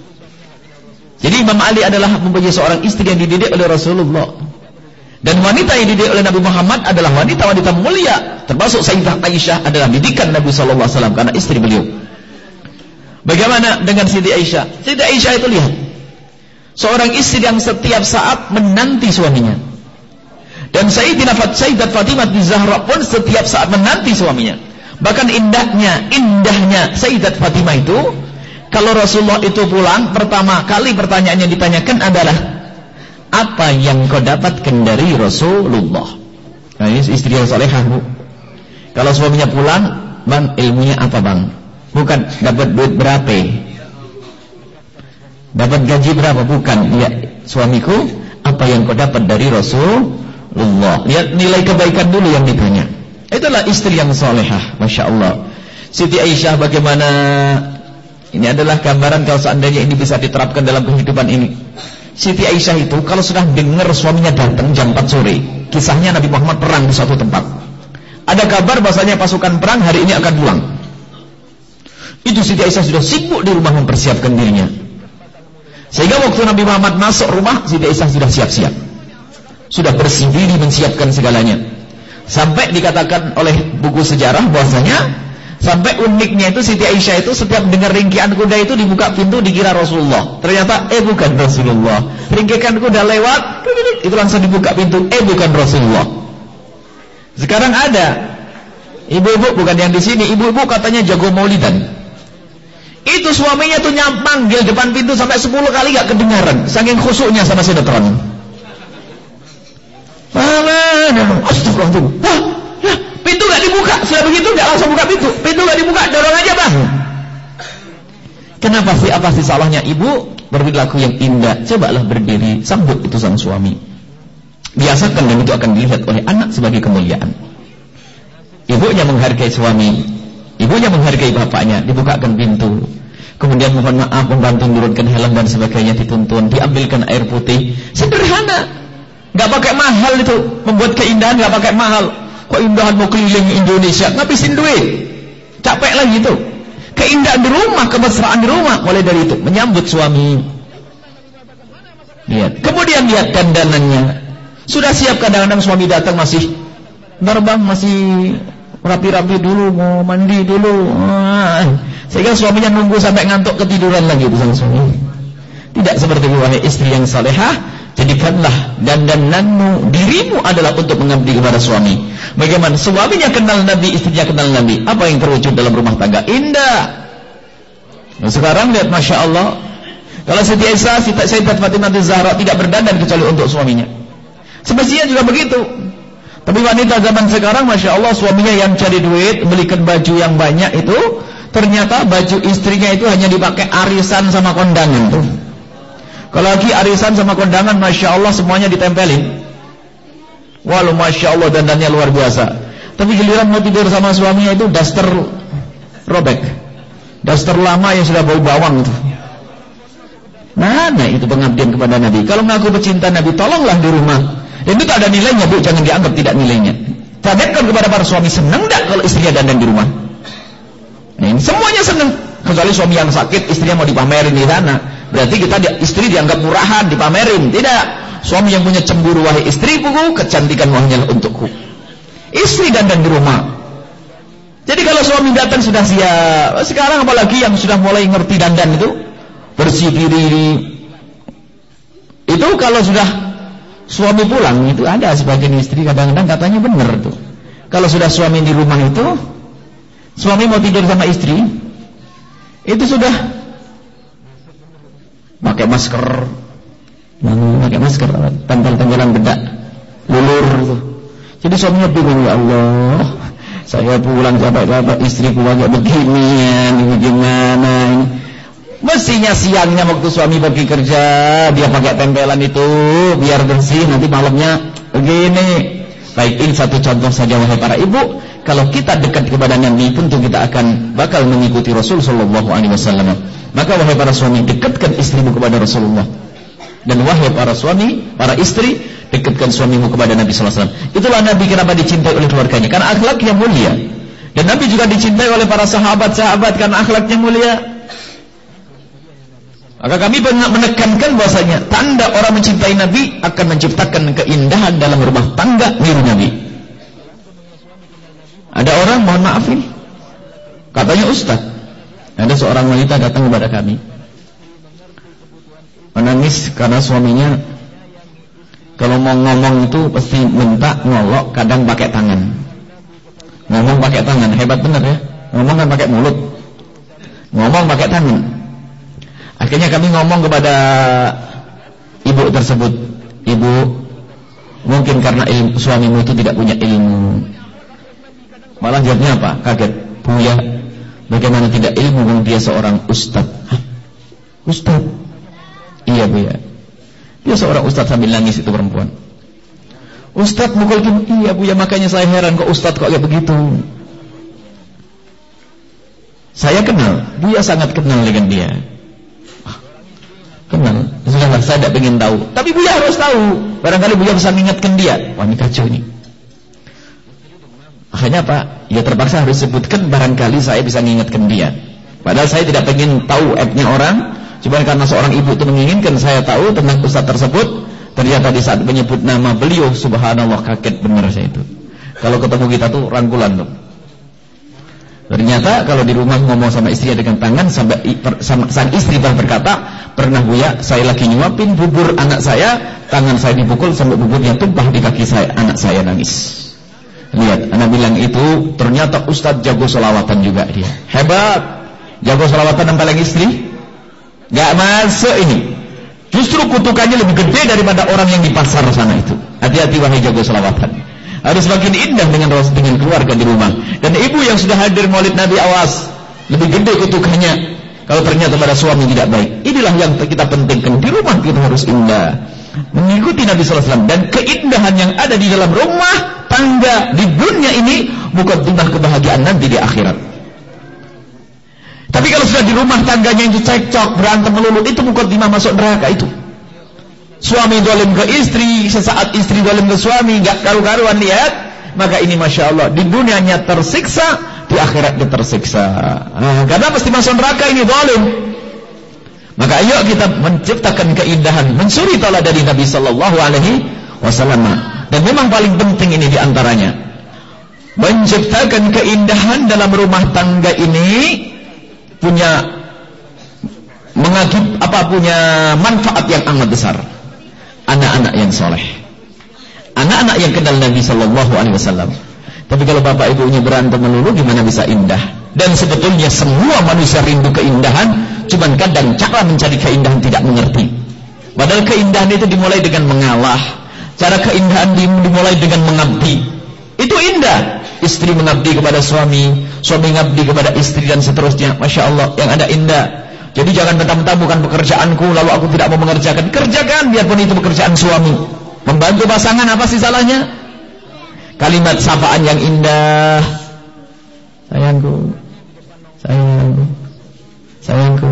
Jadi Imam Ali adalah mempunyai seorang istri yang dididik oleh Rasulullah. Dan wanita yang dididik oleh Nabi Muhammad adalah wanita-wanita mulia. Termasuk Sayyidah Aisyah adalah didikan Nabi SAW karena istri beliau. Bagaimana dengan Siti Aisyah? Siti Aisyah itu lihat, seorang istri yang setiap saat menanti suaminya. Dan Sayyidat Fatimah Az-Zahra pun setiap saat menanti suaminya. Bahkan indahnya Sayyidat Fatimah itu, kalau Rasulullah itu pulang, pertama kali pertanyaan yang ditanyakan adalah, apa yang kau dapatkan dari Rasulullah? Nah, ini istri yang salehah, Bu. Kalau suaminya pulang, bang, ilmunya apa bang? Bukan dapat duit berapa, dapat gaji berapa, bukan. Ya, suamiku, apa yang kau dapat dari Rasulullah? Lihat nilai kebaikan dulu yang ditanya. Itulah istri yang salehah, Masya Allah. Siti Aisyah bagaimana? Ini adalah gambaran kalau seandainya ini bisa diterapkan dalam kehidupan ini. Siti Aisyah itu kalau sudah dengar suaminya datang jam 4 sore, kisahnya Nabi Muhammad perang di suatu tempat. Ada kabar bahasanya pasukan perang hari ini akan pulang. Itu Siti Aisyah sudah sibuk di rumah mempersiapkan dirinya. Sehingga waktu Nabi Muhammad masuk rumah, Siti Aisyah sudah siap-siap, sudah bersih diri menyiapkan segalanya. Sampai dikatakan oleh buku sejarah bahwasanya sampai uniknya itu Siti Aisyah itu setiap dengar ringkian kuda itu dibuka pintu dikira Rasulullah. Ternyata bukan Rasulullah. Ringkikan kuda lewat, itu langsung dibuka pintu, bukan Rasulullah. Sekarang ada ibu-ibu, bukan yang di sini, ibu-ibu katanya jago maulidan. Itu suaminya tuh manggil depan pintu sampai 10 kali gak kedengaran, saking khusyuknya sama sinetron. Astagfirullahaladzim. Pintu gak dibuka. Sudah begitu gak langsung buka pintu. Pintu gak dibuka, dorong aja bang. Kenapa sih? Apa sih salahnya ibu berperilaku yang indah? Cobalah berdiri, sambut itu sang suami. Biasakan, dan itu akan dilihat oleh anak sebagai kemuliaan. Ibunya menghargai suami, ibunya menghargai bapaknya, dibukakan pintu. Kemudian mohon maaf, membantu menurunkan helm dan sebagainya, dituntun, diambilkan air putih. Sederhana, gak pakai mahal itu. Membuat keindahan gak pakai mahal. Kok indahan mau keliling Indonesia, ngabisin duit, capek lagi itu. Keindahan di rumah, kemesraan di rumah. Mulai dari itu, menyambut suami. Lihat. Kemudian lihat dandanannya. Sudah siap, kadang-kadang suami datang masih terbang, masih rapi-rapi dulu, mau mandi dulu. Sehingga suaminya nunggu sampai ngantuk ketiduran lagi itu sang suami. Tidak seperti wahai istri yang salehah, jadikanlah dandananmu, dirimu adalah untuk mengabdi kepada suami. Bagaimana suaminya kenal Nabi, istrinya kenal Nabi, apa yang terwujud dalam rumah tangga? Indah. Nah, sekarang lihat, Masya Allah, kalau Siti Aisyah, Sayyidat Fatimah Zahra tidak berdandan kecuali untuk suaminya. Semestinya juga begitu. Tapi wanita zaman sekarang, Masya Allah, suaminya yang cari duit, belikan baju yang banyak itu, ternyata baju istrinya itu hanya dipakai arisan sama kondangan tuh. Kalau lagi arisan sama kondangan, Masya Allah, semuanya ditempelin. Walau Masya Allah, dandannya luar biasa. Tapi giliran mau tidur sama suaminya itu daster robek, daster lama yang sudah bau bawang itu. Mana itu pengabdian kepada Nabi? Kalau mengaku pecinta Nabi, tolonglah di rumah. Dan itu tak ada nilainya, Bu, jangan dianggap tidak nilainya. Tanyakan kepada para suami, senang tak kalau istrinya dandan di rumah? Nah, semuanya senang. Kecuali suami yang sakit, istrinya mau dipamerin di sana. Berarti istri dianggap murahan, dipamerin. Tidak. Suami yang punya cemburu, wahai istriku, kecantikan wahnya untukku. Istri dandan di rumah. Jadi kalau suami datang sudah siap. Sekarang apalagi yang sudah mulai ngerti dandan itu, bersih diri. Itu kalau sudah suami pulang, itu ada sebagian istri kadang-kadang katanya benar tuh. Kalau sudah suami di rumah itu, suami mau tidur sama istri, itu sudah pakai masker, tempel-tempelan bedak, lulur tuh. Jadi suaminya bingung, ya Allah, saya pulang capek-capek, istriku banyak beginian, ini gimana ini. Mestinya siangnya waktu suami pergi kerja, dia pakai tempelan itu biar bersih, nanti malamnya begini. Baik, ini satu contoh saja wahai para ibu. Kalau kita dekat kepada Nabi, tentu kita akan bakal mengikuti Rasul sallallahu alaihi wasallam. Maka wahai para suami, dekatkan istrimu kepada Rasulullah. Dan wahai para suami, para istri, dekatkan suamimu kepada Nabi sallallahu alaihi wasallam. Itulah Nabi kenapa dicintai oleh keluarganya, karena akhlaknya mulia. Dan Nabi juga dicintai oleh para sahabat-sahabat karena akhlaknya mulia. Maka kami menekankan bahwasanya tanda orang mencintai Nabi akan menciptakan keindahan dalam rumah tangga niru Nabi. Ada orang, mohon maaf ini, katanya Ustaz, ada seorang wanita datang kepada kami, menangis karena suaminya kalau mau ngomong itu pasti minta ngolok, kadang pakai tangan. Ngomong pakai tangan, hebat benar ya. Ngomong kan pakai mulut, ngomong pakai tangan. Akhirnya kami ngomong kepada ibu tersebut, ibu, mungkin karena suamimu itu tidak punya ilmu. Malah jawabnya apa? Kaget. Buya, bagaimana tidak ilmu? Dia seorang ustaz. Hah? Ustaz? Iya Buya. Dia seorang ustaz, sambil nangis itu perempuan. Ustaz mukul gini. Iya Buya, makanya saya heran kok ustaz kok kayak begitu. Saya kenal, Buya sangat kenal dengan dia. Kenal, sudahlah, saya tidak ingin tahu. Tapi Buya harus tahu. Barangkali Buya bisa mengingatkan dia. Wah, ini kacau ini. Akhirnya Pak, ya terpaksa harus sebutkan, barangkali saya bisa mengingatkan dia. Padahal saya tidak ingin tahu aibnya orang. Cuma karena seorang ibu itu menginginkan saya tahu tentang ustaz tersebut. Ternyata di saat menyebut nama beliau, subhanallah, kaget benar saya itu. Kalau ketemu kita tuh rangkulan tuh. Ternyata kalau di rumah ngomong sama istrinya dengan tangan, sampai sang istri berkata, pernah Buya, saya lagi nyuapin bubur anak saya, tangan saya dipukul sampai buburnya tumpah di kaki saya, anak saya nangis. Lihat, anak bilang itu ternyata ustaz jago selawatan juga dia. Hebat. Jago selawatan nempeleng istri? Gak masuk ini. Justru kutukannya lebih gede daripada orang yang di pasar sana itu. Hati-hati wahai jago selawatan. Harus makin indah dengan keluarga di rumah. Dan ibu yang sudah hadir maulid Nabi, awas, lebih gede kutukannya kalau ternyata pada suami tidak baik. Inilah yang kita pentingkan. Di rumah kita harus indah, mengikuti Nabi SAW. Dan keindahan yang ada di dalam rumah tangga di dunia ini mukaddimah kebahagiaan nanti di akhirat. Tapi kalau sudah di rumah tangganya itu cekcok, berantem melulu, itu mukaddimah masuk neraka itu. Suami zalim ke istri, sesaat istri zalim ke suami, gak karu-karuan, lihat. Maka ini Masya Allah, di dunianya tersiksa, di akhirat dia tersiksa. Karena pasti masuk neraka ini zalim. Maka ayo kita menciptakan keindahan, mensuri teladan dari Nabi Sallallahu Alaihi Wasallam. Dan memang paling penting ini diantaranya, menciptakan keindahan dalam rumah tangga ini punya manfaat yang amat besar. Anak-anak yang soleh, anak-anak yang kenal Nabi Sallallahu Alaihi Wasallam. Tapi kalau bapak ibunya berantem melulu, gimana bisa indah? Dan sebetulnya semua manusia rindu keindahan, cuman kadang cara mencari keindahan tidak mengerti. Padahal keindahan itu dimulai dengan mengalah. Cara keindahan dimulai dengan mengabdi. Itu indah. Istri mengabdi kepada suami, suami mengabdi kepada istri, dan seterusnya. Masya Allah, yang ada indah. Jadi jangan mentang-mentang bukan pekerjaanku lalu aku tidak mau mengerjakan. Kerjakan, biarpun itu pekerjaan suami. Membantu pasangan, apa sih salahnya? Kalimat sapaan yang indah. Sayangku, sayangku, sayangku.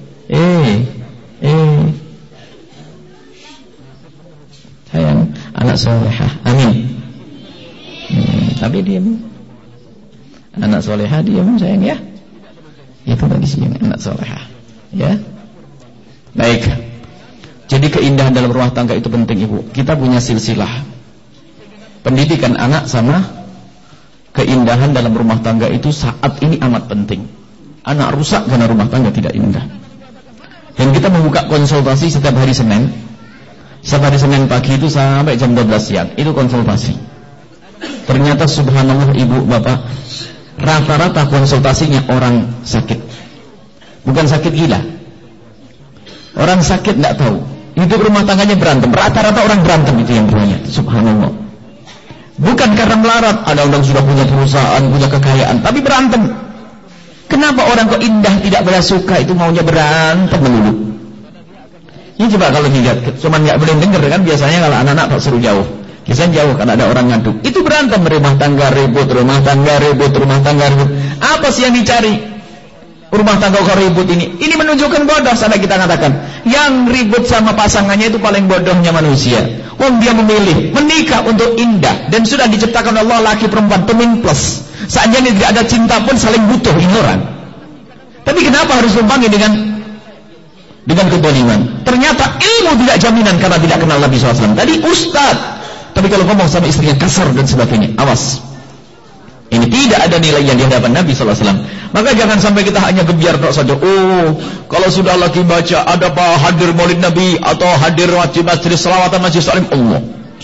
Sayang, anak solehah. Amin. Tapi diam. Anak solehah diam, sayang ya. Itu bagi siang anak solehah. Ya. Baik. Jadi keindahan dalam rumah tangga itu penting, Ibu. Kita punya silsilah pendidikan anak sama keindahan dalam rumah tangga itu saat ini amat penting. Anak rusak karena rumah tangga tidak indah. Dan kita membuka konsultasi setiap hari Senin. Setiap hari Senin pagi itu sampai jam 12 siang. Itu konsultasi. Ternyata subhanallah ibu bapak, rata-rata konsultasinya orang sakit. Bukan sakit gila. Orang sakit tidak tahu. Hidup rumah tangganya berantem. Rata-rata orang berantem itu yang bertanya. Subhanallah. Bukan karena melarat, ada orang sudah punya perusahaan, punya kekayaan, tapi berantem. Kenapa orang kok indah tidak boleh suka, itu maunya berantem melulu? Ini coba kalau dilihat, cuman nggak boleh dengar kan, biasanya kalau anak-anak tak suruh jauh. Biasanya jauh karena ada orang ngaduk. Itu berantem, rumah tangga ribut, rumah tangga ribut, rumah tangga ribut. Apa sih yang dicari? Rumah tangga kok ribut ini? Ini menunjukkan bodoh. Sampai kita katakan, yang ribut sama pasangannya itu paling bodohnya manusia. Wong dia memilih menikah untuk indah, dan sudah diciptakan Allah laki perempuan temin plus. Seandainya tidak ada cinta pun saling butuh ini orang. Tapi kenapa harus tumpangi dengan kedoliman? Ternyata ilmu tidak jaminan karena tidak kenal Nabi SAW. Tadi ustaz, tapi kalau ngomong sama istrinya kasar dan sebagainya, awas. Ini tidak ada nilainya di hadapan Nabi SAW. Maka jangan sampai kita hanya gebiar tok saja. Oh, kalau sudah lagi baca ada apa hadir maulid Nabi atau hadir majlis selawatan majlis salim, Allah.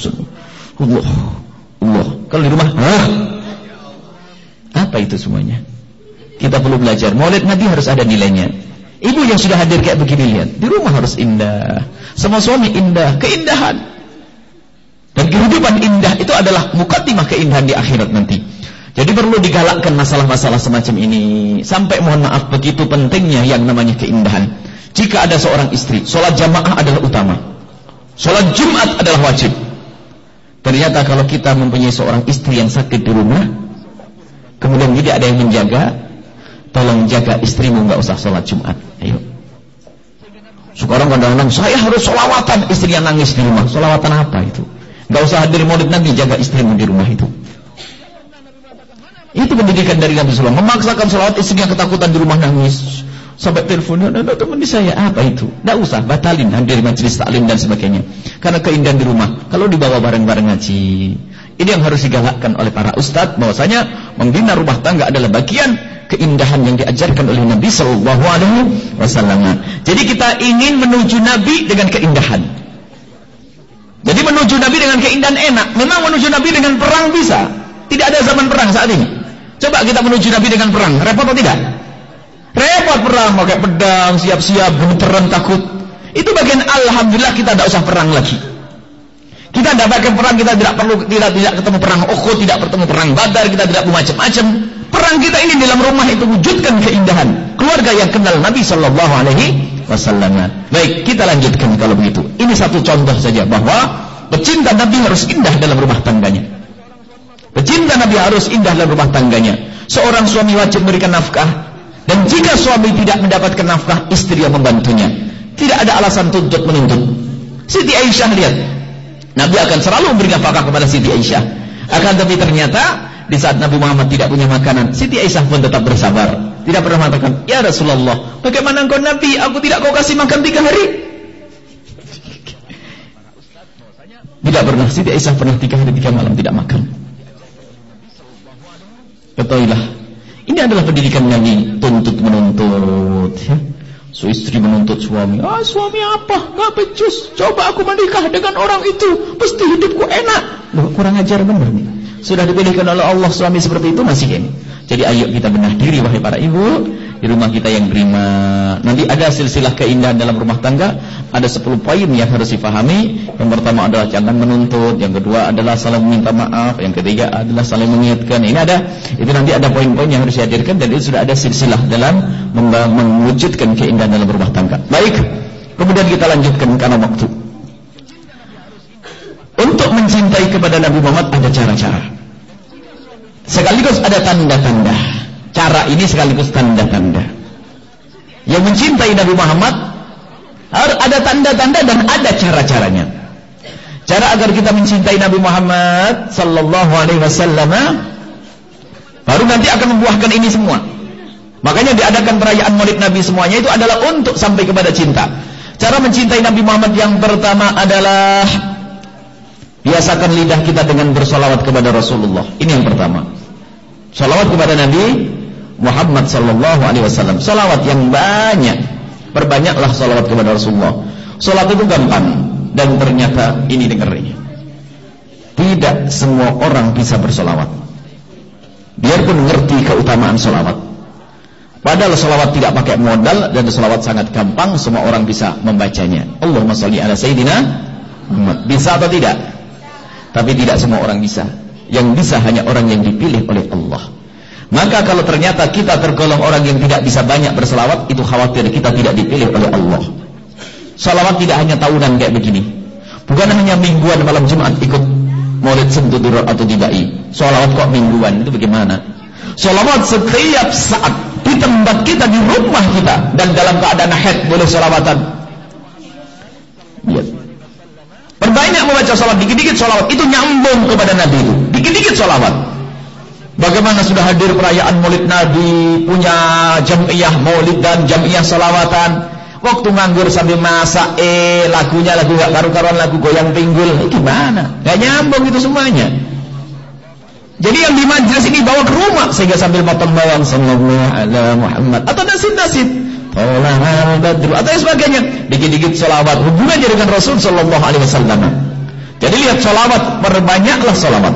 Kalau di rumah, apa itu semuanya? Kita perlu belajar. Maulid Nabi harus ada nilainya. Ibu yang sudah hadir kayak begini lihat, di rumah harus indah. Sama suami indah, keindahan. Dan kehidupan indah itu adalah mukaddimah keindahan di akhirat nanti. Jadi perlu digalakkan masalah-masalah semacam ini. Sampai mohon maaf, begitu pentingnya yang namanya keindahan. Jika ada seorang istri, sholat jamaah adalah utama, sholat Jumat adalah wajib. Ternyata kalau kita mempunyai seorang istri yang sakit di rumah, kemudian tidak ada yang menjaga, tolong jaga istrimu, gak usah sholat Jumat. Ayo. Sekarang kadang-kadang saya harus sholawatan, istrinya nangis di rumah. Sholawatan apa itu? Gak usah hadir maulid Nabi, jaga istrimu di rumah itu. Itu pendidikan dari Nabi SAW. Memaksakan sholawat, istrinya ketakutan di rumah nangis. Sampai teleponnya, ada teman di saya, apa itu? Tidak usah, batalin hadir majelis taklim dan sebagainya. Karena keindahan di rumah, kalau dibawa bareng-bareng ngaji. Ini yang harus digalakkan oleh para ustadz, bahwasanya membina rumah tangga adalah bagian keindahan yang diajarkan oleh Nabi SAW. Jadi kita ingin menuju Nabi dengan keindahan. Jadi menuju Nabi dengan keindahan enak. Memang menuju Nabi dengan perang bisa. Tidak ada zaman perang saat ini. Coba kita menuju Nabi dengan perang, repot atau tidak? Repot perang, pakai pedang, siap-siap, gemeteran, takut. Itu bagian alhamdulillah kita tidak usah perang lagi. Kita tidak pakai perang, kita tidak perlu tidak ketemu perang Uhud, tidak bertemu perang Badar, kita tidak macam-macam. Perang kita ini dalam rumah itu wujudkan keindahan keluarga yang kenal Nabi sallallahu alaihi wasallam. Baik, kita lanjutkan kalau begitu. Ini satu contoh saja bahwa pecinta Nabi harus indah dalam rumah tangganya. Pecinta Nabi harus indah dalam rumah tangganya. Seorang suami wajib memberikan nafkah, dan jika suami tidak mendapatkan nafkah, istri yang membantunya. Tidak ada alasan tuntut menuntut. Siti Aisyah lihat, Nabi akan selalu memberi nafkah kepada Siti Aisyah. Akan tapi ternyata di saat Nabi Muhammad tidak punya makanan, Siti Aisyah pun tetap bersabar. Tidak pernah mengatakan, "Ya Rasulullah, bagaimana engkau Nabi? Aku tidak kau kasih makan 3 hari." Tidak pernah. Siti Aisyah pernah 3 hari 3 malam tidak makan. Ketahuilah, ini adalah pendidikan Nabi, tuntut menuntut. Ya. So istri menuntut suami, suami apa? Gak becus. Coba aku menikah dengan orang itu, pasti hidupku enak. Loh, kurang ajar benar nih. Sudah dipilihkan oleh Allah suami seperti itu masih ini. Jadi ayo kita benah diri wahai para ibu di rumah kita yang terima. Nanti ada silsilah keindahan dalam rumah tangga. Ada 10 poin yang harus difahami. Yang pertama adalah jangan menuntut. Yang kedua adalah saling meminta maaf. Yang ketiga adalah saling mengingatkan. Ini ada, itu nanti ada poin-poin yang harus dihadirkan. Dan itu sudah ada silsilah dalam mewujudkan keindahan dalam rumah tangga. Baik, kemudian kita lanjutkan karena waktu. Untuk mencintai kepada Nabi Muhammad ada cara-cara. Sekaligus ada tanda-tanda. Cara ini sekaligus tanda-tanda. Yang mencintai Nabi Muhammad harus ada tanda-tanda dan ada cara-caranya. Cara agar kita mencintai Nabi Muhammad sallallahu alaihi wasallam baru nanti akan membuahkan ini semua. Makanya diadakan perayaan Maulid Nabi semuanya itu adalah untuk sampai kepada cinta. Cara mencintai Nabi Muhammad yang pertama adalah biasakan lidah kita dengan bersolawat kepada Rasulullah. Ini yang pertama. Salawat kepada Nabi Muhammad sallallahu alaihi wasallam. Salawat yang banyak. Perbanyaklah salawat kepada Rasulullah. Salat itu gampang, dan ternyata ini dengarnya. Tidak semua orang bisa bersolawat. Biarpun ngerti keutamaan salawat. Padahal salawat tidak pakai modal dan salawat sangat gampang, semua orang bisa membacanya. Allahumma shalli ala sayyidina Muhammad. Bisa atau tidak? Tapi tidak semua orang bisa. Yang bisa hanya orang yang dipilih oleh Allah. Maka kalau ternyata kita tergolong orang yang tidak bisa banyak berselawat, itu khawatir kita tidak dipilih oleh Allah. Salawat tidak hanya tahunan kayak begini. Bukan hanya mingguan malam Jumat ikut Maulid Sentudur atau Dibai. Salawat kok mingguan, itu bagaimana? Salawat setiap saat di tempat kita, di rumah kita, dan dalam keadaan haid boleh salawatan. Lihat. Perbanyak membaca salawat, dikit-dikit salawat, itu nyambung kepada Nabi itu. Dikit-dikit salawat. Bagaimana sudah hadir perayaan Maulid Nabi, punya jamiah Maulid dan jamiah salawatan. Waktu nganggur sambil masak, lagunya lagu gak karu-karuan, lagu goyang pinggul, gimana? Gak nyambung itu semuanya. Jadi yang di majelis ini bawa ke rumah, sehingga sambil potong bawang sallallahu ala Muhammad, atau nasid-nasid Tolahal badru atau sebagainya, dikit-dikit salawat hubungannya dengan Rasul sallallahu alaihi wasallam. Jadi lihat salawat, perbanyaklah salawat.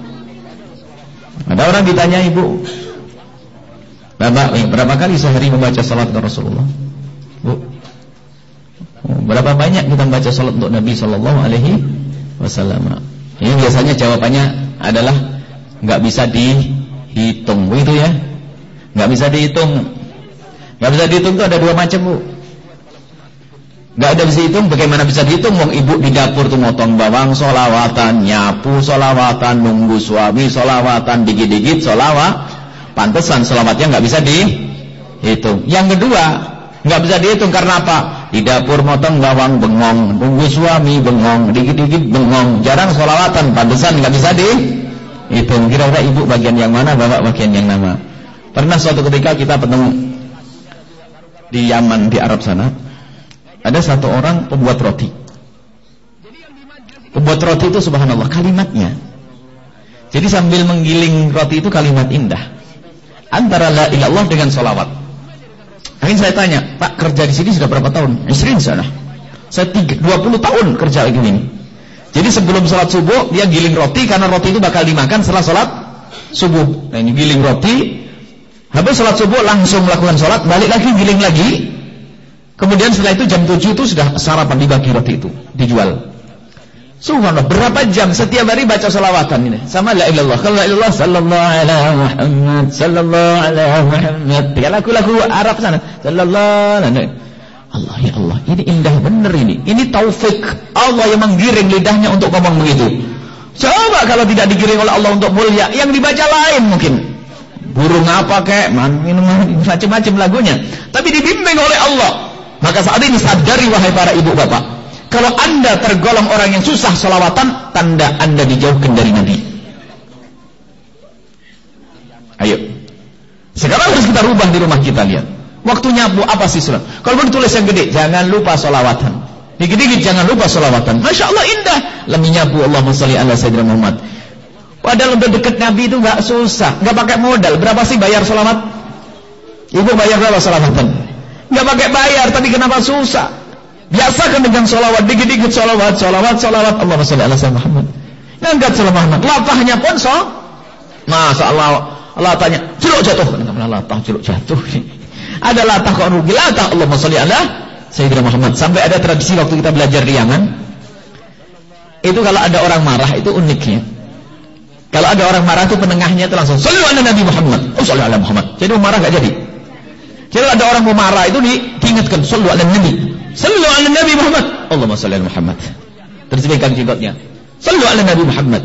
Ada orang ditanya, ibu, Bapak, berapa kali sehari membaca salat ke Rasulullah? Bu, berapa banyak kita membaca salat untuk Nabi sallallahu alaihi wasallam? Ini biasanya jawabannya adalah nggak bisa dihitung, begitu ya? Nggak bisa dihitung. Nggak bisa dihitung itu ada 2 macam, bu. Nggak ada bisa dihitung. Bagaimana bisa dihitung? Wong ibu di dapur tuh motong bawang solawatan, nyapu solawatan, nunggu suami solawatan, dikit-dikit solawat. Pantesan solawatnya nggak bisa dihitung. Yang kedua, nggak bisa dihitung karena apa? Di dapur motong bawang bengong, nunggu suami bengong, dikit-dikit bengong, jarang solawatan. Pantesan nggak bisa dihitung. Kira-kira ibu bagian yang mana, bapak bagian yang mana? Pernah suatu ketika kita ketemu di Yaman, di Arab sana, ada satu orang pembuat roti. Pembuat roti itu subhanallah kalimatnya. Jadi sambil menggiling roti itu kalimat indah. Antara la ilallah dengan sholawat. Akhirnya saya tanya, Pak, kerja di sini sudah berapa tahun? 20 sana. Saya 20 tahun kerja kayak gini. Jadi sebelum sholat subuh dia giling roti, karena roti itu bakal dimakan setelah sholat subuh. Nah ini giling roti, Habis sholat subuh langsung melakukan sholat, balik lagi, giling lagi. Kemudian setelah itu jam 7 itu sudah sarapan, dibagi roti itu, dijual. Subhanallah, berapa jam setiap hari baca sholawatan ini? Sama la ilallah. Kalau la ilallah, sallallahu ala Muhammad, sallallahu ala Muhammad. Ya lagu-lagu Arab sana. Sallallahu ala. Allah ya Allah, ini indah benar ini. Ini taufik Allah yang menggiring lidahnya untuk ngomong begitu. Coba kalau tidak digiring oleh Allah untuk mulia, yang dibaca lain mungkin. Burung apa kek, macam-macam lagunya. Tapi dibimbing oleh Allah. Maka saat ini sadari wahai para ibu bapak, kalau anda tergolong orang yang susah sholawatan, tanda anda dijauhkan dari Nabi. Ayo. Sekarang harus kita rubah di rumah kita, lihat. Waktunya apa sih sholat? Kalau mau ditulis yang gede, jangan lupa sholawatan. Dikit-dikit jangan lupa sholawatan. Masya Allah indah. Laminyabu Allahumma sholli ala Sayyidina Muhammad. Padahal untuk dekat Nabi itu gak susah, gak pakai modal. Berapa sih bayar sholawat? Ibu bayar berapa sholawatan? Gak pakai bayar, tapi kenapa susah? Biasakan dengan sholawat, dikit-dikit sholawat. Allahumma sholli ala Sayyidina Muhammad. Ngangkat sholawat. Latahnya pun Masya Allah. Allah tanya, celuk jatuh. Kenapa latah celuk jatuh? Ada latah kok rugi. Latah Allahumma sholli ala Sayyidina Muhammad. Sampai ada tradisi waktu kita belajar riangan, itu kalau ada orang marah itu uniknya. Kalau ada orang marah itu penengahnya itu langsung sholli ala Nabi Muhammad. Oh sholli ala Muhammad. Jadi marah gak jadi. Jadi ada orang mau marah itu diingatkan sholli ala Nabi. Sholli ala Nabi Muhammad. Allahumma sholli ala Muhammad. Terus pegang jenggotnya. Sholli ala Nabi Muhammad.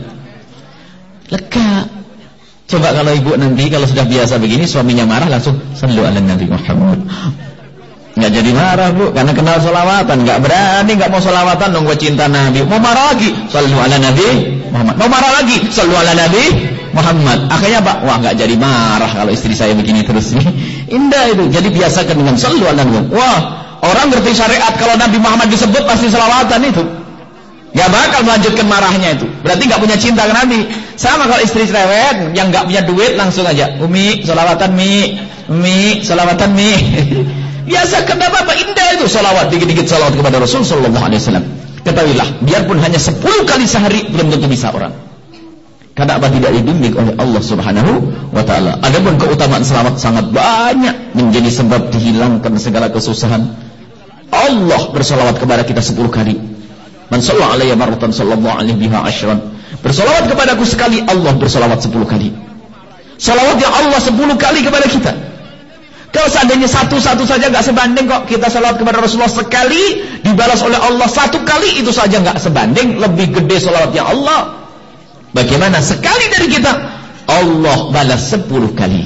Lega. Coba kalau ibu nanti kalau sudah biasa begini suaminya marah langsung sholli ala Nabi Muhammad. Enggak jadi marah, Bu, karena kenal sholawatan. Enggak berani, enggak mau sholawatan dong, gua cinta Nabi. Mau marah lagi, sholli ala Nabi Muhammad. Mau marah lagi, sholli ala Nabi Muhammad. Akhirnya Pak, wah enggak jadi marah kalau istri saya begini terus. Indah itu. Jadi biasakan dengan sholli ala Nabi. Wah, orang ngerti syariat kalau Nabi Muhammad disebut pasti sholawatan itu. Gak bakal melanjutkan marahnya itu. Berarti gak punya cinta ke Nabi. Sama kalau istri cerewet yang gak punya duit langsung aja, Umi, sholawatan Mi, sholawatan Mi. Biasa kenapa indah itu sholawat, dikit-dikit sholawat kepada Rasul sallallahu alaihi wasallam. Ketahuilah, biarpun hanya 10 kali sehari belum tentu bisa orang. Karena apa? Tidak dibimbing oleh Allah Subhanahu wa taala. Adapun keutamaan selawat sangat banyak, menjadi sebab dihilangkan segala kesusahan. Allah bersolawat kepada kita 10 kali. Man shalla alayya marratan sallallahu alaihi biha asyran. Bersolawat kepadaku sekali, Allah bersolawat 10 kali. Solawat yang Allah 10 kali kepada kita. Kalau seandainya satu saja gak sebanding kok. Kita salawat kepada Rasulullah sekali, dibalas oleh Allah 1 kali, itu saja gak sebanding. Lebih gede salawatnya Allah. Bagaimana sekali dari kita, Allah balas 10 kali.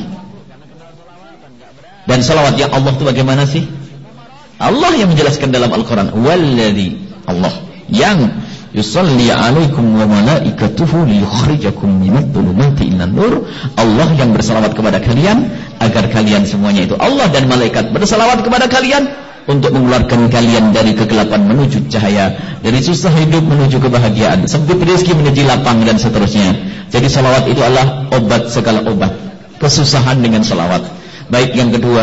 Dan salawatnya Allah itu bagaimana sih? Allah yang menjelaskan dalam Al-Quran, walladzi, Allah yang yusalli alaikum wa malaikatuhu liyukhrijakum minadh dhulumati ilan nur. Allah yang bersalawat kepada kalian agar kalian semuanya itu, Allah dan malaikat bersalawat kepada kalian untuk mengeluarkan kalian dari kegelapan menuju cahaya, dari susah hidup menuju kebahagiaan, sempit rezeki menuju lapang, dan seterusnya. Jadi salawat itu adalah obat segala obat kesusahan dengan salawat. Baik, yang kedua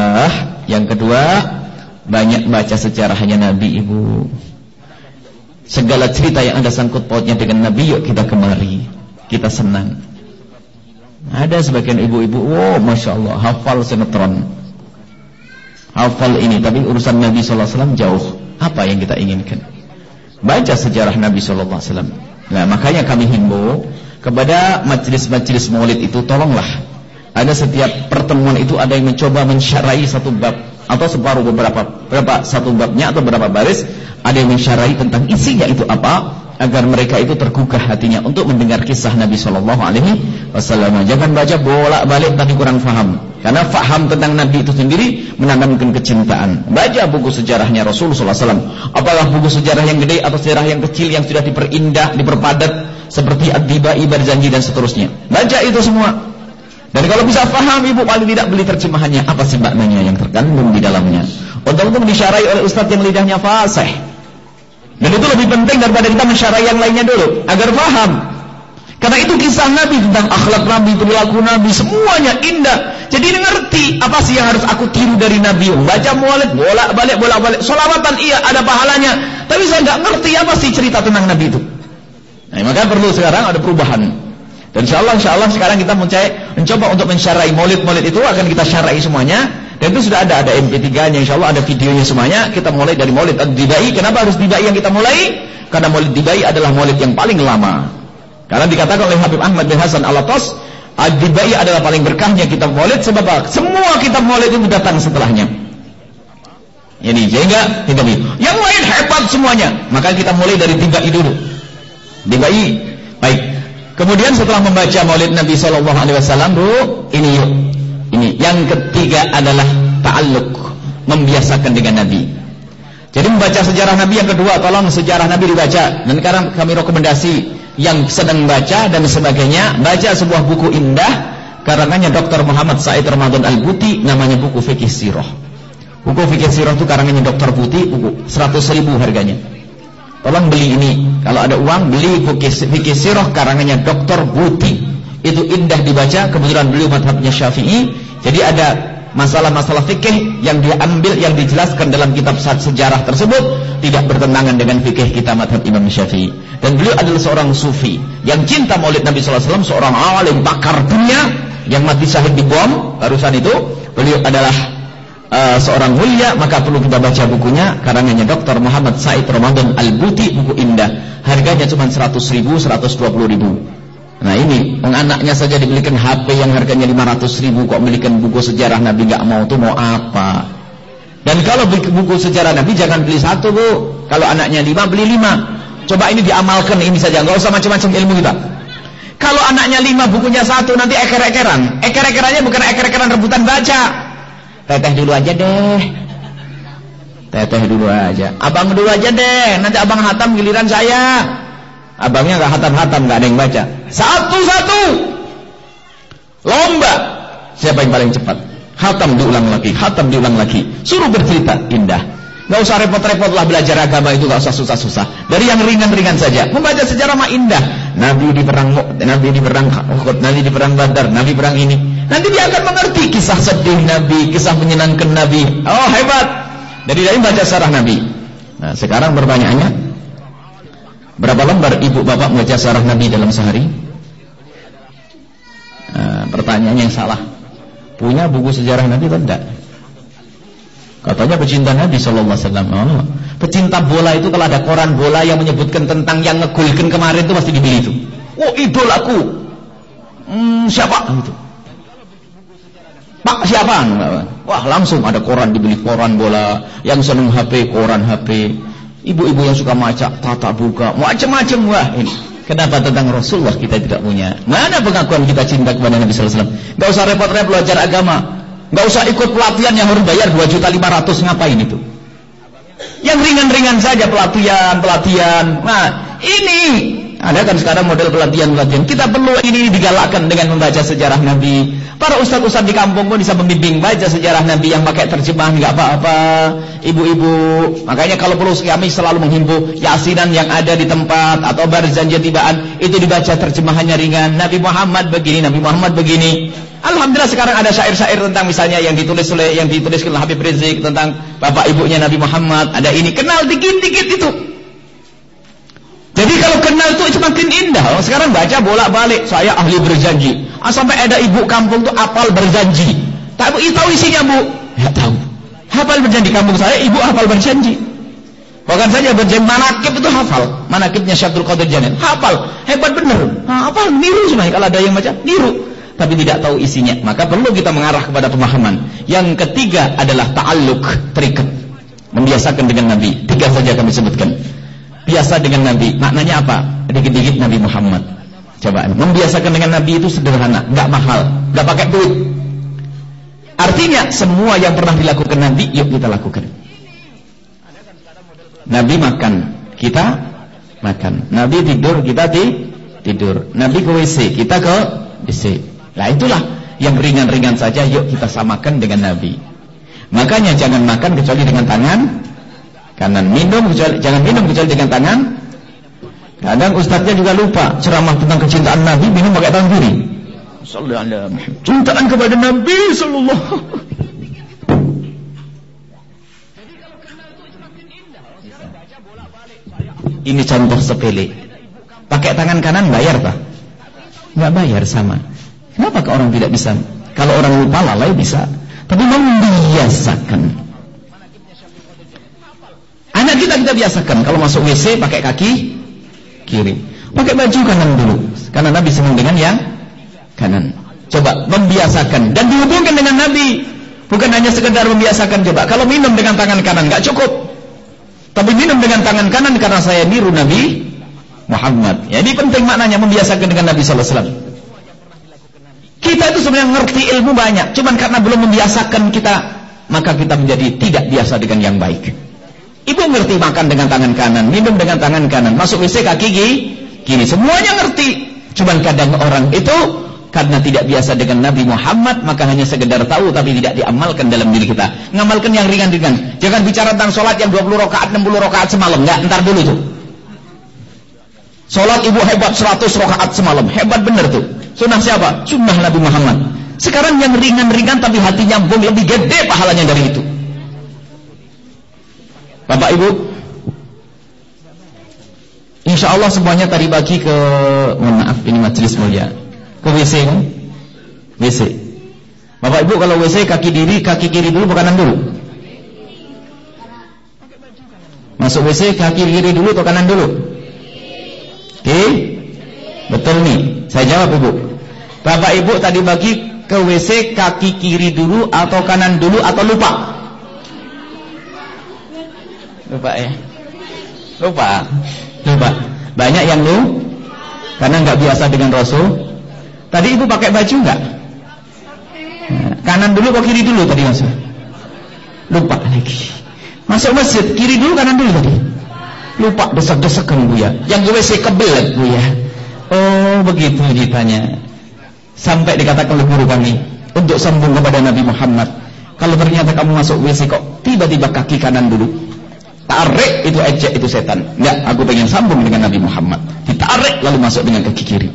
banyak baca sejarahnya Nabi, Ibu. Segala cerita yang ada sangkut pautnya dengan Nabi, yuk kita kemari, kita senang. Ada sebagian ibu-ibu, wow, Masya Allah, hafal sinetron, hafal ini, tapi urusan Nabi SAW jauh. Apa yang kita inginkan? Baca sejarah Nabi SAW. Nah, makanya kami himbau kepada majelis-majelis maulid itu, tolonglah, ada setiap pertemuan itu ada yang mencoba mensyarahi satu bab atau separuh satu babnya atau beberapa baris, ada yang mensyarahi tentang isinya itu apa, agar mereka itu tergugah hatinya untuk mendengar kisah Nabi Shallallahu Alaihi Wasallam. Jangan baca bolak-balik tapi kurang faham, karena faham tentang Nabi itu sendiri menanamkan kecintaan. Baca buku sejarahnya Rasul Sallallahu Alaihi Wasallam, apakah buku sejarah yang gede atau sejarah yang kecil yang sudah diperindah, diperpadat seperti Ad-Dibai, Barzanji dan seterusnya. Baca itu semua. Dan kalau bisa faham, ibu paling tidak beli terjemahannya, apa sih maknanya yang terkandung di dalamnya. Untuk disyarai oleh ustadz yang lidahnya fasih. Dan itu lebih penting daripada kita mensyarai yang lainnya dulu, agar faham. Karena itu kisah Nabi, tentang akhlak Nabi, perilaku Nabi, semuanya indah. Jadi ngerti apa sih yang harus aku tiru dari Nabi. Baca maulid, bolak-balik. Sholawatan iya, ada pahalanya. Tapi saya nggak ngerti apa sih cerita tentang Nabi itu. Nah, maka perlu sekarang ada perubahan. Dan insya Allah sekarang kita mencoba untuk mensyarahi maulid itu, akan kita syarahi semuanya. Dan itu sudah ada MP3-nya, insya Allah ada videonya semuanya. Kita mulai dari maulid Ad-Dibai. Kenapa harus Dibai yang kita mulai? Karena maulid Dibai adalah maulid yang paling lama. Karena dikatakan oleh Habib Ahmad bin Hasan Al-Attas, Ad-Dibai adalah paling berkahnya kitab maulid, sebab semua kitab maulid itu datang setelahnya. Ini sehingga yang lain hebat semuanya. Maka kita mulai dari Dibai dulu. Dibai, baik. Kemudian setelah membaca maulid Nabi SAW, ini yuk. Ini yang ketiga adalah ta'alluq, membiasakan dengan Nabi. Jadi membaca sejarah Nabi yang kedua, tolong sejarah Nabi dibaca. Dan sekarang kami rekomendasi yang sedang baca dan sebagainya, baca sebuah buku indah karangannya Dr. Muhammad Said Ramadan Al-Buti, namanya buku Fikih Sirah. Buku Fikih Sirah itu karangannya Dr. Buti, buku 100.000 harganya. Tolong beli ini, kalau ada uang beli Fikih Sirah karangannya Dr. Buti. Itu indah dibaca, kebetulan beliau madhabnya Syafi'i. Jadi ada masalah-masalah fikih yang diambil, yang dijelaskan dalam kitab sejarah tersebut tidak bertentangan dengan fikih kita madhab Imam Syafi'i. Dan beliau adalah seorang sufi yang cinta maulid Nabi SAW, seorang alim pakar dunia yang mati syahid di bom barusan itu. Beliau adalah seorang mulia, maka perlu kita baca bukunya karangannya Dr. Muhammad Said Ramadan Al-Buti, buku indah. Harganya cuma 100.000, 120.000. Nah ini, anaknya saja dibelikan HP yang harganya 500.000, kok belikan buku sejarah Nabi nggak mau, tuh mau apa? Dan kalau buku sejarah Nabi jangan beli satu, Bu. Kalau anaknya 5, beli 5. Coba ini diamalkan ini saja, nggak usah macam-macam ilmu kita. Kalau anaknya 5, bukunya 1, nanti eker-ekeran. Eker-ekerannya bukan eker-ekeran rebutan baca. Teteh dulu aja deh. Teteh dulu aja. Abang dulu aja deh. Nanti abang hatam giliran saya. Abangnya nggak hatam-hatam, nggak ada yang baca. Satu-satu lomba, siapa yang paling cepat? Hatam diulang lagi, hatam diulang lagi. Suruh bercerita indah. Nggak usah repot-repot lah belajar agama itu, nggak usah susah-susah. Dari yang ringan-ringan saja. Membaca sejarah mah indah. Nabi di perang Uhud, Nabi di perang Badar, Nabi perang ini. Nanti dia akan mengerti kisah sedih Nabi, kisah menyenangkan Nabi. Oh hebat. Dari baca sejarah Nabi. Nah sekarang pertanyaannya, berapa lembar ibu bapak membaca sejarah Nabi dalam sehari? Pertanyaan yang salah. Punya buku sejarah Nabi atau tidak? Katanya pecinta Nabi SAW. Oh, pecinta bola itu kalau ada koran bola yang menyebutkan tentang yang ngegolkan kemarin itu pasti dibeli itu. Oh idolaku. Siapa? Gitu. Pak siapa? Wah langsung ada koran, dibeli koran bola. Yang seneng HP, koran HP. Ibu-ibu yang suka maca, tata buka, macam-macam. Wah ini kenapa tentang Rasulullah kita tidak punya? Mana pengakuan kita cinta kepada Nabi SAW? Gak usah repot-repot belajar agama, gak usah ikut pelatihan yang harus bayar 2.500.000. Ngapain itu? Yang ringan-ringan saja pelatihan. Nah ini ada kan sekarang model pelatihan. Kita perlu ini digalakkan dengan membaca sejarah Nabi. Para ustaz-ustaz di kampung pun bisa membimbing baca sejarah Nabi yang pakai terjemahan, nggak apa-apa. Ibu-ibu, makanya kalau perlu kami selalu menghimbau yasinan yang ada di tempat atau barzan jatibaan itu dibaca terjemahannya ringan. Nabi Muhammad begini, Nabi Muhammad begini. Alhamdulillah sekarang ada syair-syair tentang misalnya yang ditulis oleh Habib Rizik tentang bapak ibunya Nabi Muhammad. Ada ini, kenal dikit-dikit itu. Jadi kalau kenal itu makin indah. Sekarang baca bolak-balik, saya ahli berjanji. Sampai ada ibu kampung tuh apal berjanji. Tahu isinya, Bu? Ya tahu. Hafal berjanji kampung saya, ibu hafal berjanji. Bukan saja berjanji, manakib itu hafal. Manakibnya Syabdul Qadir Janin. Hafal, hebat bener. Hafal, niru semuanya. Kalau ada yang baca, niru. Tapi tidak tahu isinya. Maka perlu kita mengarah kepada pemahaman. Yang ketiga adalah ta'alluq, terikat. Membiasakan dengan Nabi. 3 saja kami sebutkan. Biasa dengan Nabi, maknanya apa? Dikit-dikit Nabi Muhammad. Coba, membiasakan dengan Nabi itu sederhana, nggak mahal, nggak pakai duit. Artinya semua yang pernah dilakukan Nabi, yuk kita lakukan. Nabi makan, kita makan. Nabi tidur, kita tidur. Nabi ke WC, kita ke WC. Nah itulah yang ringan-ringan saja, yuk kita samakan dengan Nabi. Makanya jangan makan kecuali dengan tangan kanan, jangan minum kecuali dengan tangan. Kadang ustadznya juga lupa ceramah tentang kecintaan Nabi, minum pakai tangan kiri. Sallallahu alaihi wasallam. Cintaan kepada Nabi sallallahu. Ini contoh sepele. Pakai tangan kanan bayar, Pak. Nggak bayar sama. Kenapa orang tidak bisa? Kalau orang lupa lalai bisa, tapi membiasakan. Anak kita biasakan kalau masuk WC pakai kaki kiri, pakai baju kanan dulu, karena Nabi senang dengan yang kanan. Coba membiasakan dan dihubungkan dengan Nabi, bukan hanya sekedar membiasakan. Coba kalau minum dengan tangan kanan nggak cukup, tapi minum dengan tangan kanan karena saya niru Nabi Muhammad. Jadi penting maknanya membiasakan dengan Nabi sallallahu alaihi wasallam. Kita itu sebenarnya ngerti ilmu banyak, cuman karena belum membiasakan kita, maka kita menjadi tidak biasa dengan yang baik. Ibu ngerti makan dengan tangan kanan, minum dengan tangan kanan, masuk WC kaki kiri, semuanya ngerti. Cuman kadang orang itu karena tidak biasa dengan Nabi Muhammad, maka hanya sekedar tahu tapi tidak diamalkan dalam diri kita. Ngamalkan yang ringan-ringan. Jangan bicara tentang sholat yang 20 rakaat, 60 rakaat semalam, enggak, ntar dulu tuh. Sholat ibu hebat 100 rakaat semalam, hebat bener tuh. Sunnah siapa? Sunnah Nabi Muhammad. Sekarang yang ringan-ringan tapi hati nyambung, lebih gede pahalanya dari itu. Bapak Ibu, insya Allah semuanya tadi bagi ke, mohon maaf ini majelis mulia, ke WC kan? WC. Bapak Ibu kalau WC kaki kiri dulu, kanan dulu. Masuk WC kaki kiri dulu atau kanan dulu? Oke, betul nih. Saya jawab Ibu. Bapak Ibu tadi bagi ke WC kaki kiri dulu atau kanan dulu atau lupa? Lupa ya? Lupa. Banyak yang karena nggak biasa dengan Rasul. Tadi Ibu pakai baju nggak? Kanan dulu atau kiri dulu tadi masuk? Lupa lagi. Masuk masjid kiri dulu kanan dulu tadi? Lupa, desak-desakan Bu ya. Yang WC kebelet Bu ya. Oh begitu ditanya. Sampai dikatakan oleh guru kami untuk sambung kepada Nabi Muhammad. Kalau ternyata kamu masuk WC kok tiba-tiba kaki kanan dulu, tarik itu ejek, itu setan. Enggak, aku pengen sambung dengan Nabi Muhammad. Ditarik lalu masuk dengan kaki kiri.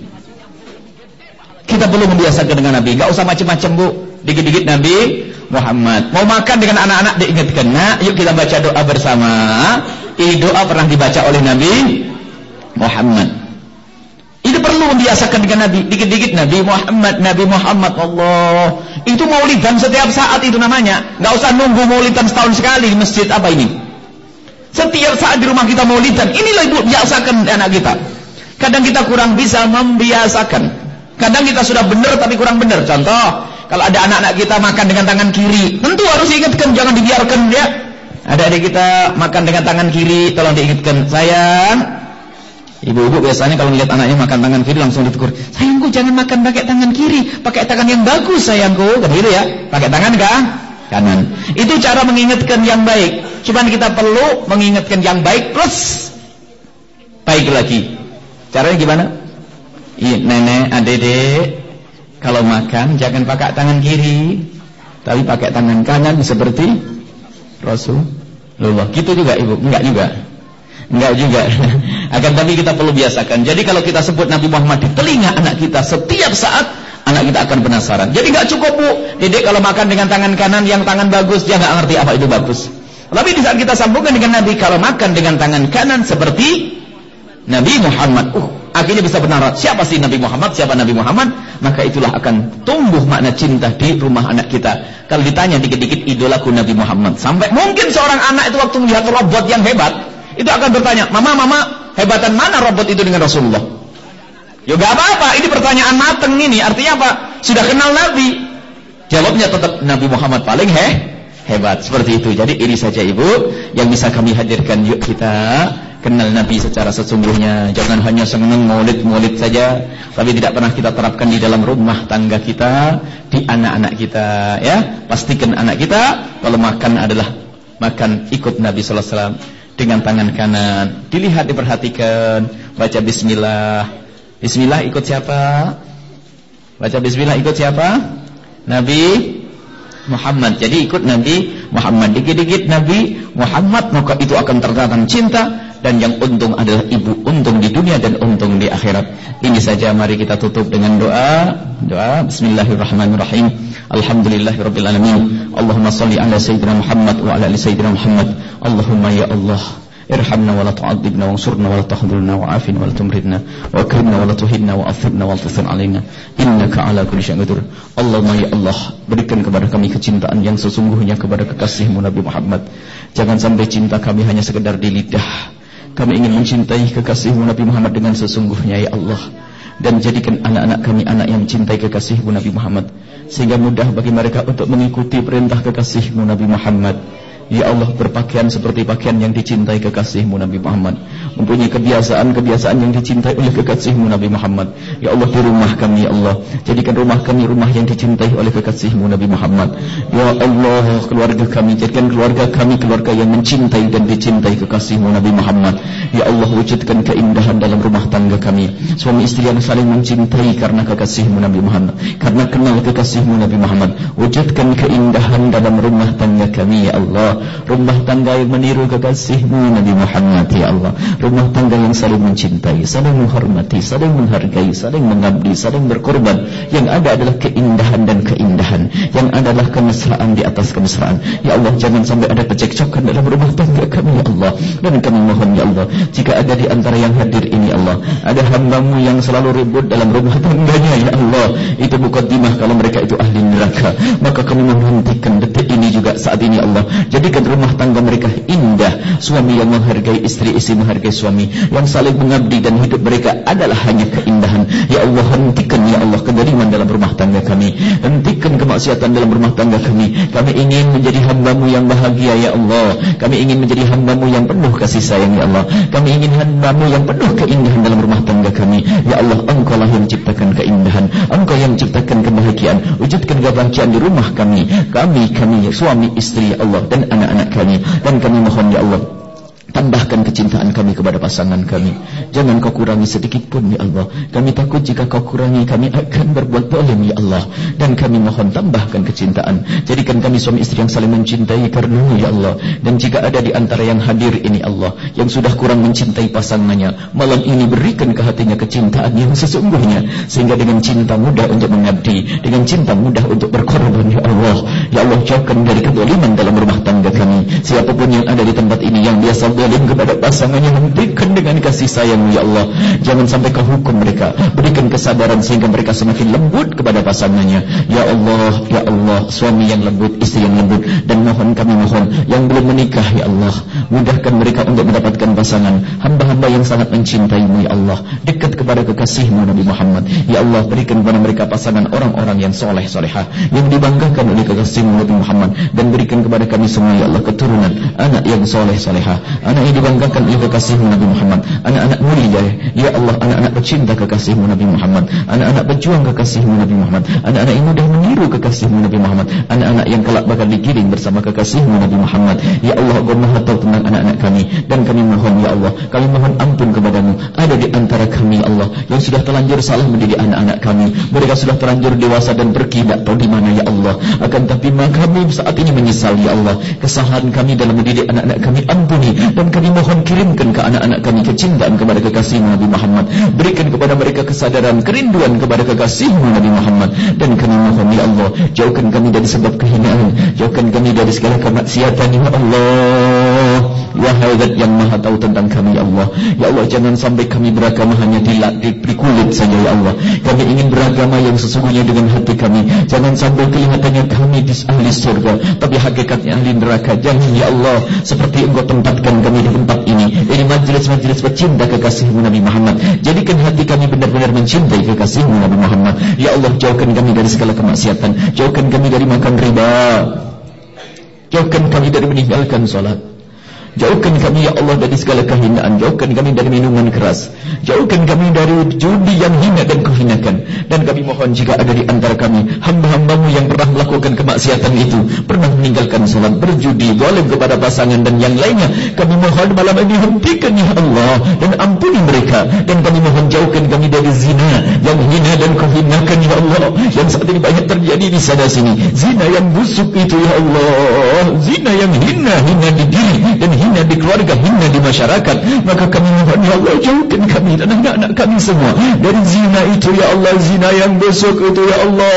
Kita perlu membiasakan dengan Nabi. Enggak usah macam-macam Bu. Dikit-dikit Nabi Muhammad. Mau makan dengan anak-anak diingatkan. Nah, yuk kita baca doa bersama. Ini doa pernah dibaca oleh Nabi Muhammad. Itu perlu membiasakan dengan Nabi. Dikit-dikit Nabi Muhammad Allah. Itu maulidan setiap saat itu namanya. Enggak usah nunggu maulidan setahun sekali di masjid apa ini. Setiap saat di rumah kita maulidan. Inilah Ibu biasakan anak kita. Kadang kita kurang bisa membiasakan. Kadang kita sudah benar tapi kurang benar. Contoh, kalau ada anak-anak kita makan dengan tangan kiri, tentu harus diingatkan, jangan dibiarkan dia. Ada adik kita makan dengan tangan kiri, tolong diingatkan. Sayang, ibu-ibu biasanya kalau melihat anaknya makan tangan kiri langsung ditegur. Sayangku jangan makan pakai tangan kiri, pakai tangan yang bagus sayangku. Kan gitu ya, pakai tangan kanan. Itu cara mengingatkan yang baik. Cuman kita perlu mengingatkan yang baik plus baik lagi. Caranya gimana? Iya, nenek, adik-adik, kalau makan jangan pakai tangan kiri, tapi pakai tangan kanan seperti Rasulullah. Gitu juga Ibu? Enggak juga. Akan tapi kita perlu biasakan. Jadi kalau kita sebut Nabi Muhammad di telinga anak kita setiap saat, anak kita akan penasaran. Jadi enggak cukup Bu, Dedek kalau makan dengan tangan kanan, yang tangan bagus, dia enggak ngerti apa itu bagus. Tapi di saat kita sambungkan dengan Nabi, kalau makan dengan tangan kanan seperti Nabi Muhammad, akhirnya bisa benar siapa sih Nabi Muhammad, siapa Nabi Muhammad, maka itulah akan tumbuh makna cinta di rumah anak kita. Kalau ditanya dikit-dikit idolaku Nabi Muhammad, sampai mungkin seorang anak itu waktu melihat robot yang hebat, itu akan bertanya, mama, hebatan mana robot itu dengan Rasulullah? Ya gak apa-apa, ini pertanyaan mateng ini, artinya apa? Sudah kenal Nabi. Jawabnya tetap Nabi Muhammad paling hebat, seperti itu. Jadi ini saja Ibu yang bisa kami hadirkan. Yuk kita kenal Nabi secara sesungguhnya. Jangan hanya senang maulid saja, tapi tidak pernah kita terapkan di dalam rumah tangga kita, di anak-anak kita. Ya, pastikan anak kita kalau makan adalah makan ikut Nabi sallallahu alaihi wasallam dengan tangan kanan. Dilihat, diperhatikan, baca bismillah. Bismillah ikut siapa? Baca bismillah ikut siapa? Nabi Muhammad. Jadi ikut Nabi Muhammad. Dikit-dikit Nabi Muhammad, maka itu akan tertanam cinta. Dan yang untung adalah ibu, untung di dunia dan untung di akhirat. Ini saja, mari kita tutup dengan doa. Bismillahirrahmanirrahim. Alhamdulillahirabbil alamin. Allahumma shalli ala sayyidina Muhammad wa ala ali sayyidina Muhammad. Allahumma ya Allah, irhamna wa la tu'adzibna wansurna wa la tahdhurna wa'afina wa la tumridna wa akrimna wa la tuhinna wa athibna wa altasir alaina innaka ala kulli syai'in qadir. Allahumma ya Allah, berikan kepada kami kecintaan yang sesungguhnya kepada kekasih-Mu Nabi Muhammad. Jangan sampai cinta kami hanya sekedar di lidah. Kami ingin mencintai kekasih-Mu Nabi Muhammad dengan sesungguhnya ya Allah. Dan jadikan anak-anak kami anak yang mencintai kekasih-Mu Nabi Muhammad, sehingga mudah bagi mereka untuk mengikuti perintah kekasih-Mu Nabi Muhammad. Ya Allah, berpakaian seperti pakaian yang dicintai kekasih-Mu Nabi Muhammad, mempunyai kebiasaan-kebiasaan yang dicintai oleh kekasih-Mu Nabi Muhammad. Ya Allah, di rumah kami ya Allah, jadikan rumah kami rumah yang dicintai oleh kekasih-Mu Nabi Muhammad. Ya Allah, keluarga kami, jadikan keluarga kami keluarga yang mencintai dan dicintai kekasih-Mu Nabi Muhammad. Ya Allah, wujudkan keindahan dalam rumah tangga kami, suami istri yang saling mencintai karena kekasih-Mu Nabi Muhammad, karena kenal kekasih-Mu Nabi Muhammad. Wujudkan keindahan dalam rumah tangga kami ya Allah, rumah tangga yang meniru kekasih-Mu Nabi Muhammad ya Allah, rumah tangga yang saling mencintai, saling menghormati, saling menghargai, saling mengabdi, saling berkorban. Yang ada adalah keindahan dan keindahan, yang adalah kemesraan di atas kemesraan. Ya Allah, jangan sampai ada kecekcokan dalam rumah tangga kami ya Allah. Dan kami mohon ya Allah, jika ada di antara yang hadir ini Allah, ada hamba-Mu yang selalu ribut dalam rumah tangganya ya Allah, itu mukaddimah kalau mereka itu ahli neraka, maka kami menghentikan detik ini juga saat ini Allah. Jadikan rumah tangga mereka indah, suami yang menghargai istri, istri menghargai suami, yang saling mengabdi, dan hidup mereka adalah hanya keindahan. Ya Allah, hentikan ya Allah kezaliman dalam rumah tangga kami, hentikan kemaksiatan dalam rumah tangga kami. Kami ingin menjadi hamba-Mu yang bahagia ya Allah, kami ingin menjadi hamba-Mu yang penuh kasih sayang ya Allah, kami ingin hamba-Mu yang penuh keindahan dalam rumah tangga kami. Ya Allah, Engkau lah yang ciptakan keindahan, Engkau yang ciptakan kebahagiaan. Wujudkan kebahagiaan di rumah kami, suami istri ya Allah, dan anak-anak kami. Dan kami mohon ya Allah, tambahkan kecintaan kami kepada pasangan kami. Jangan Kau kurangi sedikit pun ya Allah. Kami takut jika Kau kurangi, kami akan berbuat zalim ya Allah. Dan kami mohon tambahkan kecintaan. Jadikan kami suami istri yang saling mencintai karena-Mu ya Allah. Dan jika ada di antara yang hadir ini Allah, yang sudah kurang mencintai pasangannya, malam ini berikan ke hatinya kecintaan yang sesungguhnya, sehingga dengan cinta mudah untuk mengabdi, dengan cinta mudah untuk berkorban ya Allah. Ya Allah, jauhkan dari kezaliman dalam rumah tangga kami. Siapapun yang ada di tempat ini yang biasa zalim kepada pasangannya, hentikan dengan kasih sayang ya Allah. Jangan sampai Kau hukum mereka, berikan kesadaran sehingga mereka semakin lembut kepada pasangannya ya Allah, suami yang lembut, istri yang lembut. Dan kami mohon yang belum menikah ya Allah, mudahkan mereka untuk mendapatkan pasangan, hamba-hamba yang sangat mencintai-Mu ya Allah, dekat kepada kekasih-Mu Nabi Muhammad ya Allah. Berikan kepada mereka pasangan orang-orang yang soleh solehah, yang dibanggakan oleh kekasih-Mu Nabi Muhammad. Dan berikan kepada kami semua ya Allah keturunan anak yang soleh solehah, anak yang dibanggakan oleh kekasih-Mu Nabi Muhammad, anak-anak mulia ya Allah, anak-anak pecinta kekasih-Mu Nabi Muhammad, anak-anak pejuang kekasih-Mu Nabi Muhammad, anak-anak yang mudah meniru kekasih-Mu Nabi Muhammad, anak-anak yang kelak bakal digiring bersama kekasih-Mu Nabi Muhammad ya Allah. Engkau Maha tahu tentang anak-anak kami, dan kami mohon ya Allah, kami mohon ampun kepadamu. Ada di antara kami ya Allah yang sudah terlanjur salah mendidik anak-anak kami, mereka sudah terlanjur dewasa dan pergi tidak tahu di mana ya Allah. Akan tapi kami saat ini menyesal ya Allah, kesalahan kami dalam mendidik anak-anak kami ampuni. Dan kami mohon kirimkan ke anak-anak kami kecintaan kepada kekasih-Mu Nabi Muhammad, berikan kepada mereka kesadaran, kerinduan kepada kekasih-Mu Nabi Muhammad. Dan kami mohon ya Allah, jauhkan kami dari sebab kehinaan, jauhkan kami dari segala kemaksiatan ya Allah. Wahai Zat yang Maha tahu tentang kami ya Allah. Ya Allah, jangan sampai kami beragama hanya di kulit saja ya Allah. Kami ingin beragama yang sesungguhnya dengan hati kami. Jangan sampai kelihatannya kami di ahli surga, tapi hakikatnya ahli neraka. Jangan ya Allah, seperti Engkau tempatkan kami di tempat ini majelis-majelis pecinta kekasih-Mu Nabi Muhammad. Jadikan hati kami benar-benar mencintai kekasih-Mu Nabi Muhammad. Ya Allah, jauhkan kami dari segala kemaksiatan, jauhkan kami dari makan riba, jauhkan kami dari meninggalkan salat, jauhkan kami ya Allah dari segala kehinaan, jauhkan kami dari minuman keras, jauhkan kami dari judi yang hina dan kehinakan. Dan kami mohon jika ada di antara kami hamba-hamba-Mu yang pernah melakukan kemaksiatan itu, pernah meninggalkan salat, berjudi, zalim kepada pasangan dan yang lainnya, kami mohon malam ini hentikan ya Allah, dan ampuni mereka. Dan kami mohon jauhkan kami dari zina yang hina dan kehinakan ya Allah, yang saat ini banyak terjadi di sana sini. Zina yang busuk itu ya Allah, zina yang hina di diri dan hina di keluarga, hina di masyarakat. Maka kami mohon ya Allah, jauhkan kami dan anak-anak kami semua dari zina itu ya Allah, zina yang busuk itu ya Allah.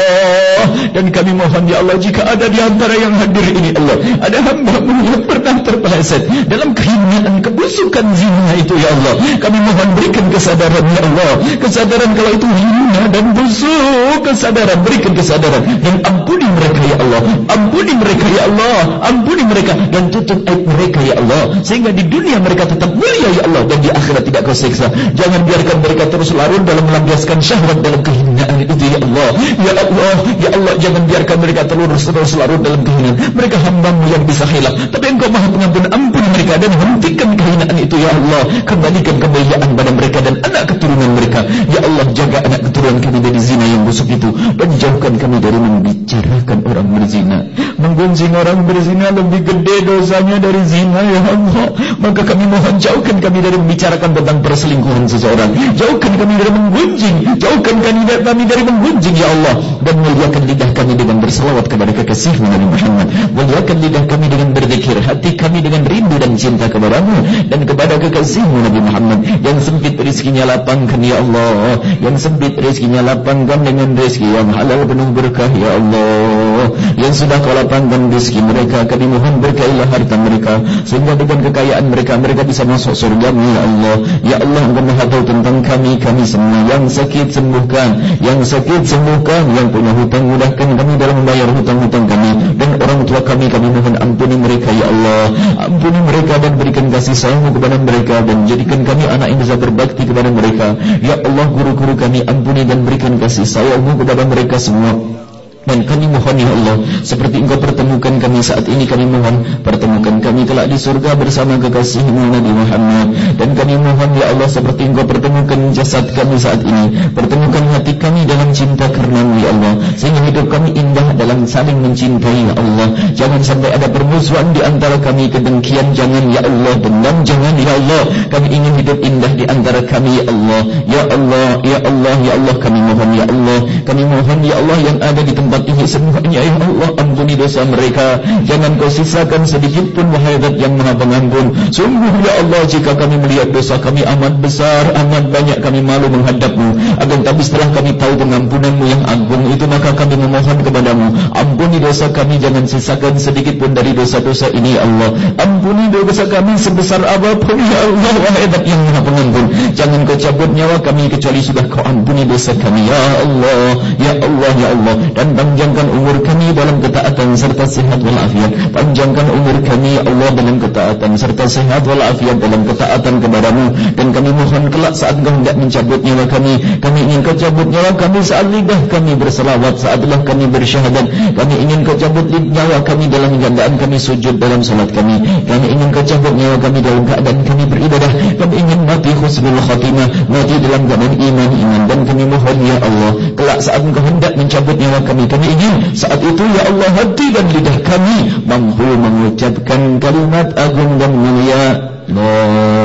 Dan kami mohon ya Allah, jika ada di antara yang hadir ini Allah, ada hamba-Mu yang pernah terpeleset dalam kehinaan, kebusukan zina itu ya Allah, kami mohon berikan kesadaran ya Allah, kesadaran kalau itu hina dan busuk, kesadaran, berikan kesadaran, dan ampuni mereka ya Allah, ampuni mereka ya Allah, ampuni mereka dan tutup aib mereka ya Allah, sehingga di dunia mereka tetap mulia ya Allah, dan di akhirat tidak Kau siksa. Jangan biarkan mereka terus larut dalam melampiaskan syahwat dalam kehinaan itu ya Allah, ya Allah, ya Allah, jangan biarkan mereka terus larut dalam kehinaan. Mereka hamba-Mu yang bisa hilaf, tapi Engkau Maha Pengampun, ampuni mereka dan hentikan kehinaan itu ya Allah, kembalikan kemuliaan pada mereka dan anak keturunan mereka ya Allah. Jaga anak keturunan kami dari zina yang busuk itu, dan jauhkan kami dari membicarakan orang berzina. Menggunjing orang berzina lebih gede dosanya dari zina ya Allah. Maka kami mohon jauhkan kami dari membicarakan tentang perselingkuhan seseorang, jauhkan kami dari menggunjing, jauhkan kami dari menggunjing ya Allah, dan muliakan lidah kami dengan berselawat kepada kekasih-Mu Nabi Muhammad. Muliakan lidah kami dengan berzikir, hati kami dengan rindu dan cinta kepada-Mu dan kepada kekasih-Mu Nabi Muhammad. Yang sempit rezekinya lapangkan ya Allah, yang sempit rezekinya lapangkan dengan rezeki yang halal penuh berkah ya Allah. Yang sudah Kau lapangkan rezeki mereka, kami mohon berkailah harta mereka, sehingga dengan kekayaan mereka bisa masuk surga-Mu ya Allah. Ya Allah, Engkau Maha tahu tentang kami semua. Yang sakit sembuhkan, yang sakit sembuhkan, yang punya hutang mudahkan kami dalam membayar hutang-hutang kami, dan orang tua kami mohon ampuni mereka ya Allah, ampuni mereka dan berikan kasih sayang-Mu kepada mereka, dan jadikan kami anak yang bisa berbakti kepada mereka ya Allah. Guru-guru kami ampuni dan berikan kasih sayang-Mu kepada mereka semua. Dan kami mohon ya Allah, seperti Engkau pertemukan kami saat ini, kami mohon pertemukan kami kelak di surga bersama kekasih-Mu Nabi Muhammad. Dan kami mohon ya Allah, seperti Engkau pertemukan jasad kami saat ini, pertemukan hati kami dalam cinta karena-Mu ya Allah, sehingga hidup kami indah dalam saling mencintai ya Allah. Jangan sampai ada permusuhan di antara kami, kedengkian jangan ya Allah, dendam jangan ya Allah. Kami ingin hidup indah di antara kami ya Allah. Ya Allah, ya Allah, ya Allah, kami mohon ya Allah, kami mohon ya Allah, yang ada di tempat ini semuanya ya Allah, ampuni dosa mereka, jangan Kau sisakan sedikit pun wahai Zat yang Maha Pengampun. Sungguh ya Allah, jika kami melihat dosa kami amat besar, amat banyak, kami malu menghadap-Mu. Akan tapi setelah kami tahu pengampunan-Mu yang agung itu, maka kami memohon kepada-Mu, ampuni dosa kami, jangan sisakan sedikit pun dari dosa-dosa ini ya Allah. Ampuni dosa kami sebesar apapun ya Allah, wahai Zat yang Maha Pengampun. Jangan Kau cabut nyawa kami kecuali sudah Kau ampuni dosa kami ya Allah, ya Allah, ya Allah. Dan panjangkan umur kami dalam ketaatan serta sehat walafiat. Panjangkan umur kami ya Allah dalam ketaatan serta sehat walafiat dalam ketaatan kepada-Mu. Dan kami mohon kelak saat Engkau hendak mencabut nyawa kami ingin Kau cabut nyawa kami saat lidah kami berselawat, saat lidah kami bersyahadat. Kami ingin Kau cabut nyawa kami dalam keadaan kami sujud dalam salat kami ingin Kau cabut nyawa kami dalam keadaan kami beribadah. Kami ingin mati husnul khatimah, mati dalam keadaan iman. Dan kami mohon ya Allah, kelak saat Engkau hendak mencabut nyawa kami ingin saat itu ya Allah, hati dan lidah kami mampu mengucapkan kalimat agung dan mulia, la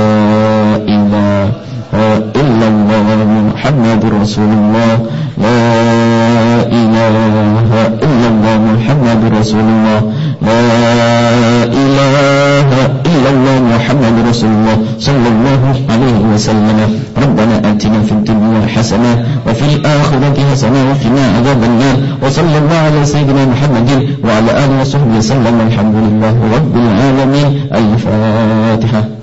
ilaha illallah Muhammadur Rasulullah, la ilaha illallah Muhammadur Rasulullah, la ilaha illallah Muhammadur Rasulullah sallallahu alaihi wasallam. Rabbana atina fid dunya hasanah wa fil akhirati hasanah wa qina adzabannar. Wa sallallahu ala sayyidina Muhammadin wa ala alihi wa sahbihi sallam. Alhamdulillahi rabbil alamin. Al-Fatihah.